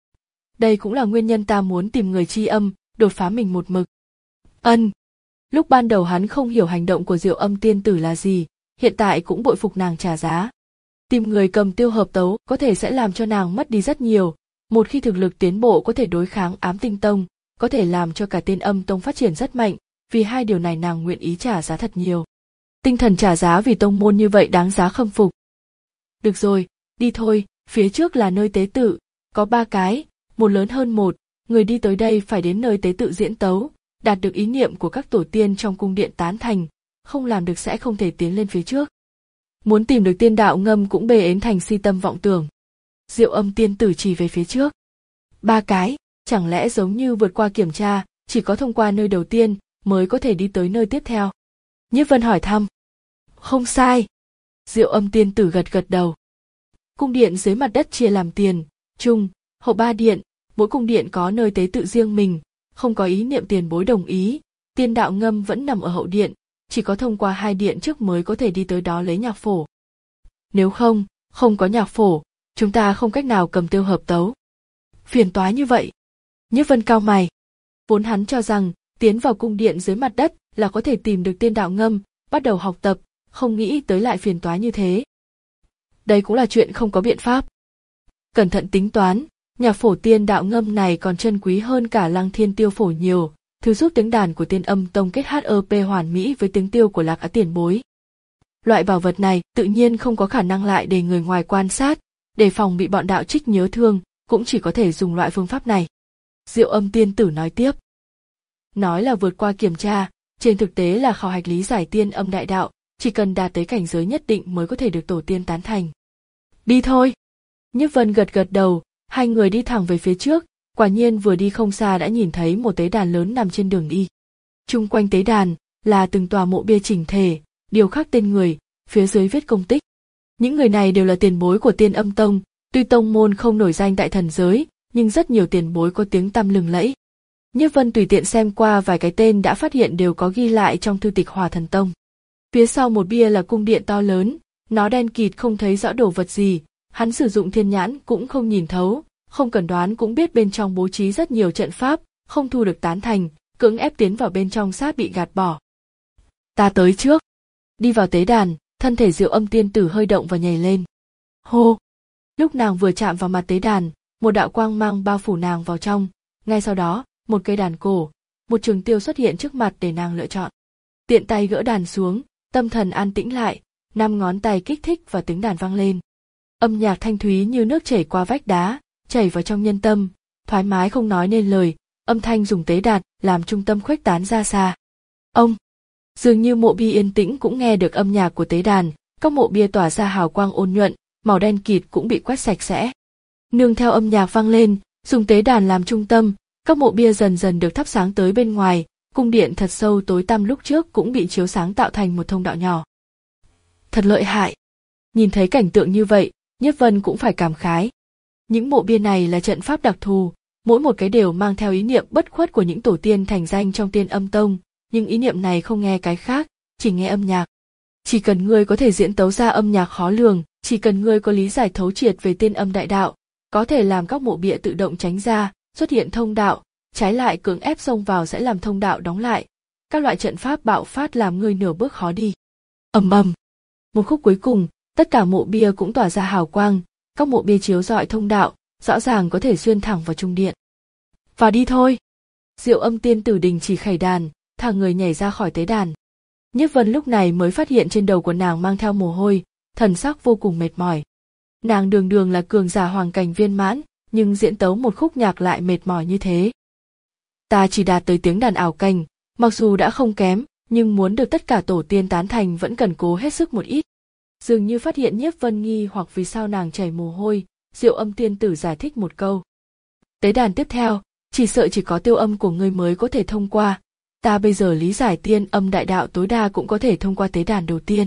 Đây cũng là nguyên nhân ta muốn tìm người tri âm, đột phá mình một mực. Ân. Lúc ban đầu hắn không hiểu hành động của Diệu Âm tiên tử là gì, hiện tại cũng bội phục nàng trả giá. Tìm người cầm tiêu hợp tấu có thể sẽ làm cho nàng mất đi rất nhiều, một khi thực lực tiến bộ có thể đối kháng Ám Tinh Tông, có thể làm cho cả Tiên Âm Tông phát triển rất mạnh, vì hai điều này nàng nguyện ý trả giá thật nhiều. Tinh thần trả giá vì tông môn như vậy đáng giá khâm phục. Được rồi, đi thôi, phía trước là nơi tế tự, có ba cái, một lớn hơn một, người đi tới đây phải đến nơi tế tự diễn tấu, đạt được ý niệm của các tổ tiên trong cung điện tán thành, không làm được sẽ không thể tiến lên phía trước. Muốn tìm được tiên đạo ngâm cũng bề ến thành si tâm vọng tưởng. Diệu Âm tiên tử chỉ về phía trước. Ba cái, chẳng lẽ giống như vượt qua kiểm tra, chỉ có thông qua nơi đầu tiên mới có thể đi tới nơi tiếp theo? Nhiếp Vân hỏi thăm. Không sai. Diệu Âm tiên tử gật gật đầu. Cung điện dưới mặt đất chia làm tiền, trung, hậu ba điện, mỗi cung điện có nơi tế tự riêng mình, không có ý niệm tiền bối đồng ý, tiên đạo ngâm vẫn nằm ở hậu điện, chỉ có thông qua hai điện trước mới có thể đi tới đó lấy nhạc phổ. Nếu không, không có nhạc phổ, chúng ta không cách nào cầm tiêu hợp tấu. Phiền toái như vậy. Nhiếp Vân cau mày. Vốn hắn cho rằng, tiến vào cung điện dưới mặt đất là có thể tìm được tiên đạo ngâm, bắt đầu học tập, không nghĩ tới lại phiền toái như thế. Đây cũng là chuyện không có biện pháp. Cẩn thận tính toán, nhạc phổ tiên đạo ngâm này còn chân quý hơn cả Lăng Thiên tiêu phổ nhiều, thứ giúp tiếng đàn của Tiên Âm Tông kết hợp hoàn mỹ với tiếng tiêu của Lạc Á tiền bối. Loại bảo vật này tự nhiên không có khả năng lại để người ngoài quan sát, để phòng bị bọn đạo trích nhớ thương, cũng chỉ có thể dùng loại phương pháp này. Diệu Âm tiên tử nói tiếp. Nói là vượt qua kiểm tra, trên thực tế là khảo hạch lý giải tiên âm đại đạo, chỉ cần đạt tới cảnh giới nhất định mới có thể được tổ tiên tán thành. Đi thôi. Nhiếp Vân gật gật đầu, hai người đi thẳng về phía trước, quả nhiên vừa đi không xa đã nhìn thấy một tế đàn lớn nằm trên đường đi. Chung quanh tế đàn là từng tòa mộ bia chỉnh thể, điêu khắc tên người, phía dưới viết công tích. Những người này đều là tiền bối của Tiên Âm Tông, tuy tông môn không nổi danh tại thần giới, nhưng rất nhiều tiền bối có tiếng tăm lừng lẫy. Nhiếp Vân tùy tiện xem qua vài cái tên đã phát hiện đều có ghi lại trong thư tịch Hòa Thần Tông. Phía sau một bia là cung điện to lớn, nó đen kịt không thấy rõ đồ vật gì, hắn sử dụng thiên nhãn cũng không nhìn thấu, không cần đoán cũng biết bên trong bố trí rất nhiều trận pháp, không thu được tán thành, cưỡng ép tiến vào bên trong sát bị gạt bỏ. Ta tới trước. Đi vào tế đàn, thân thể Diệu Âm tiên tử hơi động và nhảy lên. Hô! Lúc nàng vừa chạm vào mặt tế đàn, một đạo quang mang bao phủ nàng vào trong, ngay sau đó, một cây đàn cổ, một trường tiêu xuất hiện trước mặt để nàng lựa chọn. Tiện tay gỡ đàn xuống, tâm thần an tĩnh lại, năm ngón tay kích thích và tiếng đàn vang lên. Âm nhạc thanh thúy như nước chảy qua vách đá, chảy vào trong nhân tâm, thoải mái không nói nên lời, âm thanh dùng tế đàn làm trung tâm khuếch tán ra xa. Ông, dường như mộ bia yên tĩnh cũng nghe được âm nhạc của tế đàn, các mộ bia tỏa ra hào quang ôn nhuận, màu đen kịt cũng bị quét sạch sẽ. Nương theo âm nhạc vang lên, dùng tế đàn làm trung tâm, các mộ bia dần dần được thắp sáng tới bên ngoài, cung điện thật sâu tối tăm lúc trước cũng bị chiếu sáng tạo thành một thông đạo nhỏ. Thật lợi hại. Nhìn thấy cảnh tượng như vậy, Nhiếp Vân cũng phải cảm khái. Những mộ bia này là trận pháp đặc thù, mỗi một cái đều mang theo ý niệm bất khuất của những tổ tiên thành danh trong Tiên Âm Tông, nhưng ý niệm này không nghe cái khác, chỉ nghe âm nhạc. Chỉ cần ngươi có thể diễn tấu ra âm nhạc khó lường, chỉ cần ngươi có lý giải thấu triệt về tiên âm đại đạo, có thể làm các mộ bia tự động tránh ra, xuất hiện thông đạo, trái lại cưỡng ép xông vào sẽ làm thông đạo đóng lại. Các loại trận pháp bạo phát làm ngươi nửa bước khó đi. Ầm ầm. Một khúc cuối cùng, tất cả mộ bia cũng tỏa ra hào quang, các mộ bia chiếu rọi thông đạo, rõ ràng có thể xuyên thẳng vào trung điện. Vào đi thôi. Diệu Âm tiên tử đình chỉ khẩy đàn, thả người nhảy ra khỏi tế đàn. Nhiếp Vân lúc này mới phát hiện trên đầu của nàng mang theo mồ hôi, thần sắc vô cùng mệt mỏi. Nàng đường đường là cường giả hoàng cảnh viên mãn, nhưng diễn tấu một khúc nhạc lại mệt mỏi như thế. Ta chỉ đạt tới tiếng đàn ảo cảnh, mặc dù đã không kém, nhưng muốn được tất cả tổ tiên tán thành vẫn cần cố hết sức một ít. Dường như phát hiện Nhiếp Vân nghi hoặc vì sao nàng chảy mồ hôi, Diệu Âm tiên tử giải thích một câu. Tế đàn tiếp theo, chỉ sợ chỉ có tiêu âm của ngươi mới có thể thông qua. Ta bây giờ lý giải tiên âm đại đạo tối đa cũng có thể thông qua tế đàn đầu tiên.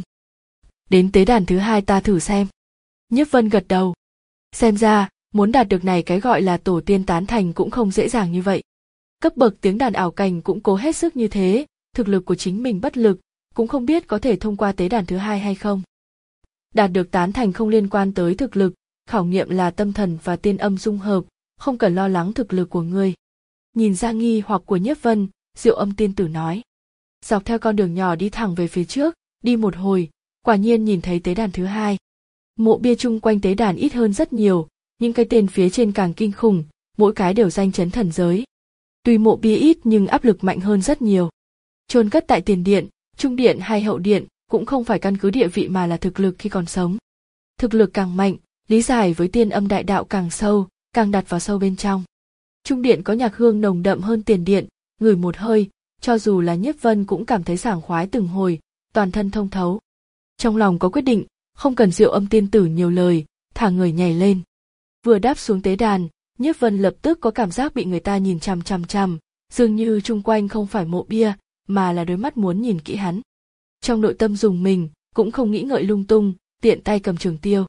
Đến tế đàn thứ hai ta thử xem. Nhiếp Vân gật đầu. Xem ra, muốn đạt được này cái gọi là tổ tiên tán thành cũng không dễ dàng như vậy. Cấp bậc tiếng đàn ảo cảnh cũng cố hết sức như thế, thực lực của chính mình bất lực, cũng không biết có thể thông qua tế đàn thứ hai hay không. Đạt được tán thành không liên quan tới thực lực, khảo nghiệm là tâm thần và tiên âm dung hợp, không cần lo lắng thực lực của ngươi. Nhìn ra nghi hoặc của Nhiếp Vân, Diệu Âm tiên tử nói. Dọc theo con đường nhỏ đi thẳng về phía trước, đi một hồi, quả nhiên nhìn thấy tế đàn thứ hai. Mộ bia chung quanh tế đàn ít hơn rất nhiều, những cái tên phía trên càng kinh khủng, mỗi cái đều danh chấn thần giới. Tuy mộ bia ít nhưng áp lực mạnh hơn rất nhiều. Chôn cất tại tiền điện, trung điện hay hậu điện cũng không phải căn cứ địa vị mà là thực lực khi còn sống. Thực lực càng mạnh, lý giải với tiên âm đại đạo càng sâu, càng đặt vào sâu bên trong. Trung điện có nhạc hương nồng đậm hơn tiền điện, ngửi một hơi, cho dù là Nhiếp Vân cũng cảm thấy sảng khoái từng hồi, toàn thân thông thấu. Trong lòng có quyết định, không cần Diệu Âm tiên tử nhiều lời, thả người nhảy lên. Vừa đáp xuống tế đàn, Nhiếp Vân lập tức có cảm giác bị người ta nhìn chằm chằm chằm, dường như chung quanh không phải mộ bia, mà là đôi mắt muốn nhìn kỹ hắn. Trong nội tâm dùng mình, cũng không nghĩ ngợi lung tung, tiện tay cầm trường tiêu.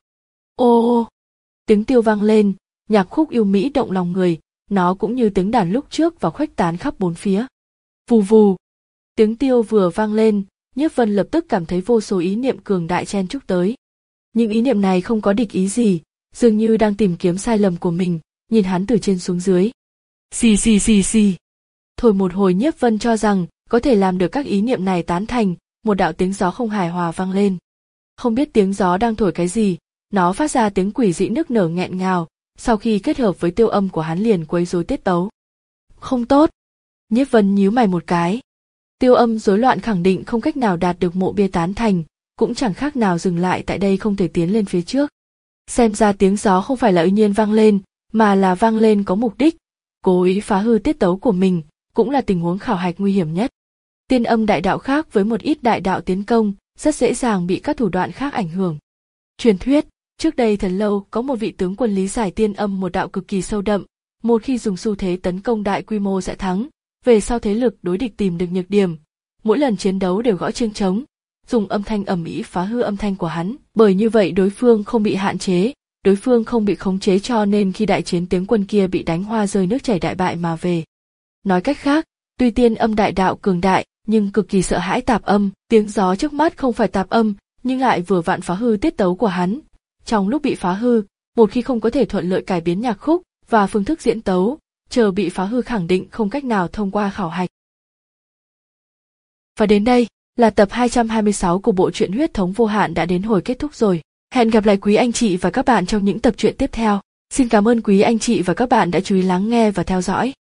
Ô! Tiếng tiêu vang lên, nhạc khúc yêu mỹ động lòng người, nó cũng như tiếng đàn lúc trước và khuếch tán khắp bốn phía. Vù vù! Tiếng tiêu vừa vang lên, Nhiếp Vân lập tức cảm thấy vô số ý niệm cường đại chen chúc tới. Những ý niệm này không có địch ý gì, dường như đang tìm kiếm sai lầm của mình, nhìn hắn từ trên xuống dưới. Xì xì xì xì. Thổi một hồi Nhiếp Vân cho rằng có thể làm được các ý niệm này tán thành, một đạo tiếng gió không hài hòa vang lên. Không biết tiếng gió đang thổi cái gì, nó phát ra tiếng quỷ dị nức nở nghẹn ngào, sau khi kết hợp với tiêu âm của hắn liền quấy rối tiết tấu. Không tốt. Nhiếp Vân nhíu mày một cái. Tiêu âm rối loạn khẳng định không cách nào đạt được mộ bia tán thành, cũng chẳng khác nào dừng lại tại đây không thể tiến lên phía trước. Xem ra tiếng gió không phải là tự nhiên vang lên, mà là vang lên có mục đích, cố ý phá hư tiết tấu của mình, cũng là tình huống khảo hạch nguy hiểm nhất. Tiên âm đại đạo khác với một ít đại đạo tiến công, rất dễ dàng bị các thủ đoạn khác ảnh hưởng. Truyền thuyết, trước đây thật lâu có một vị tướng quân lý giải tiên âm một đạo cực kỳ sâu đậm, một khi dùng xu thế tấn công đại quy mô sẽ thắng, về sau thế lực đối địch tìm được nhược điểm, mỗi lần chiến đấu đều gõ chiêng trống, dùng âm thanh ầm ĩ phá hư âm thanh của hắn, bởi như vậy đối phương không bị hạn chế, đối phương không bị khống chế, cho nên khi đại chiến tướng quân kia bị đánh hoa rơi nước chảy đại bại mà về. Nói cách khác, tuy tiên âm đại đạo cường đại, nhưng cực kỳ sợ hãi tạp âm, tiếng gió trước mắt không phải tạp âm, nhưng lại vừa vặn phá hư tiết tấu của hắn. Trong lúc bị phá hư, một khi không có thể thuận lợi cải biến nhạc khúc và phương thức diễn tấu, chờ bị phá hư khẳng định không cách nào thông qua khảo hạch. Và đến đây là tập hai trăm hai mươi sáu của bộ truyện Huyết thống vô hạn đã đến hồi kết thúc rồi. Hẹn gặp lại quý anh chị và các bạn trong những tập truyện tiếp theo. Xin cảm ơn quý anh chị và các bạn đã chú ý lắng nghe và theo dõi.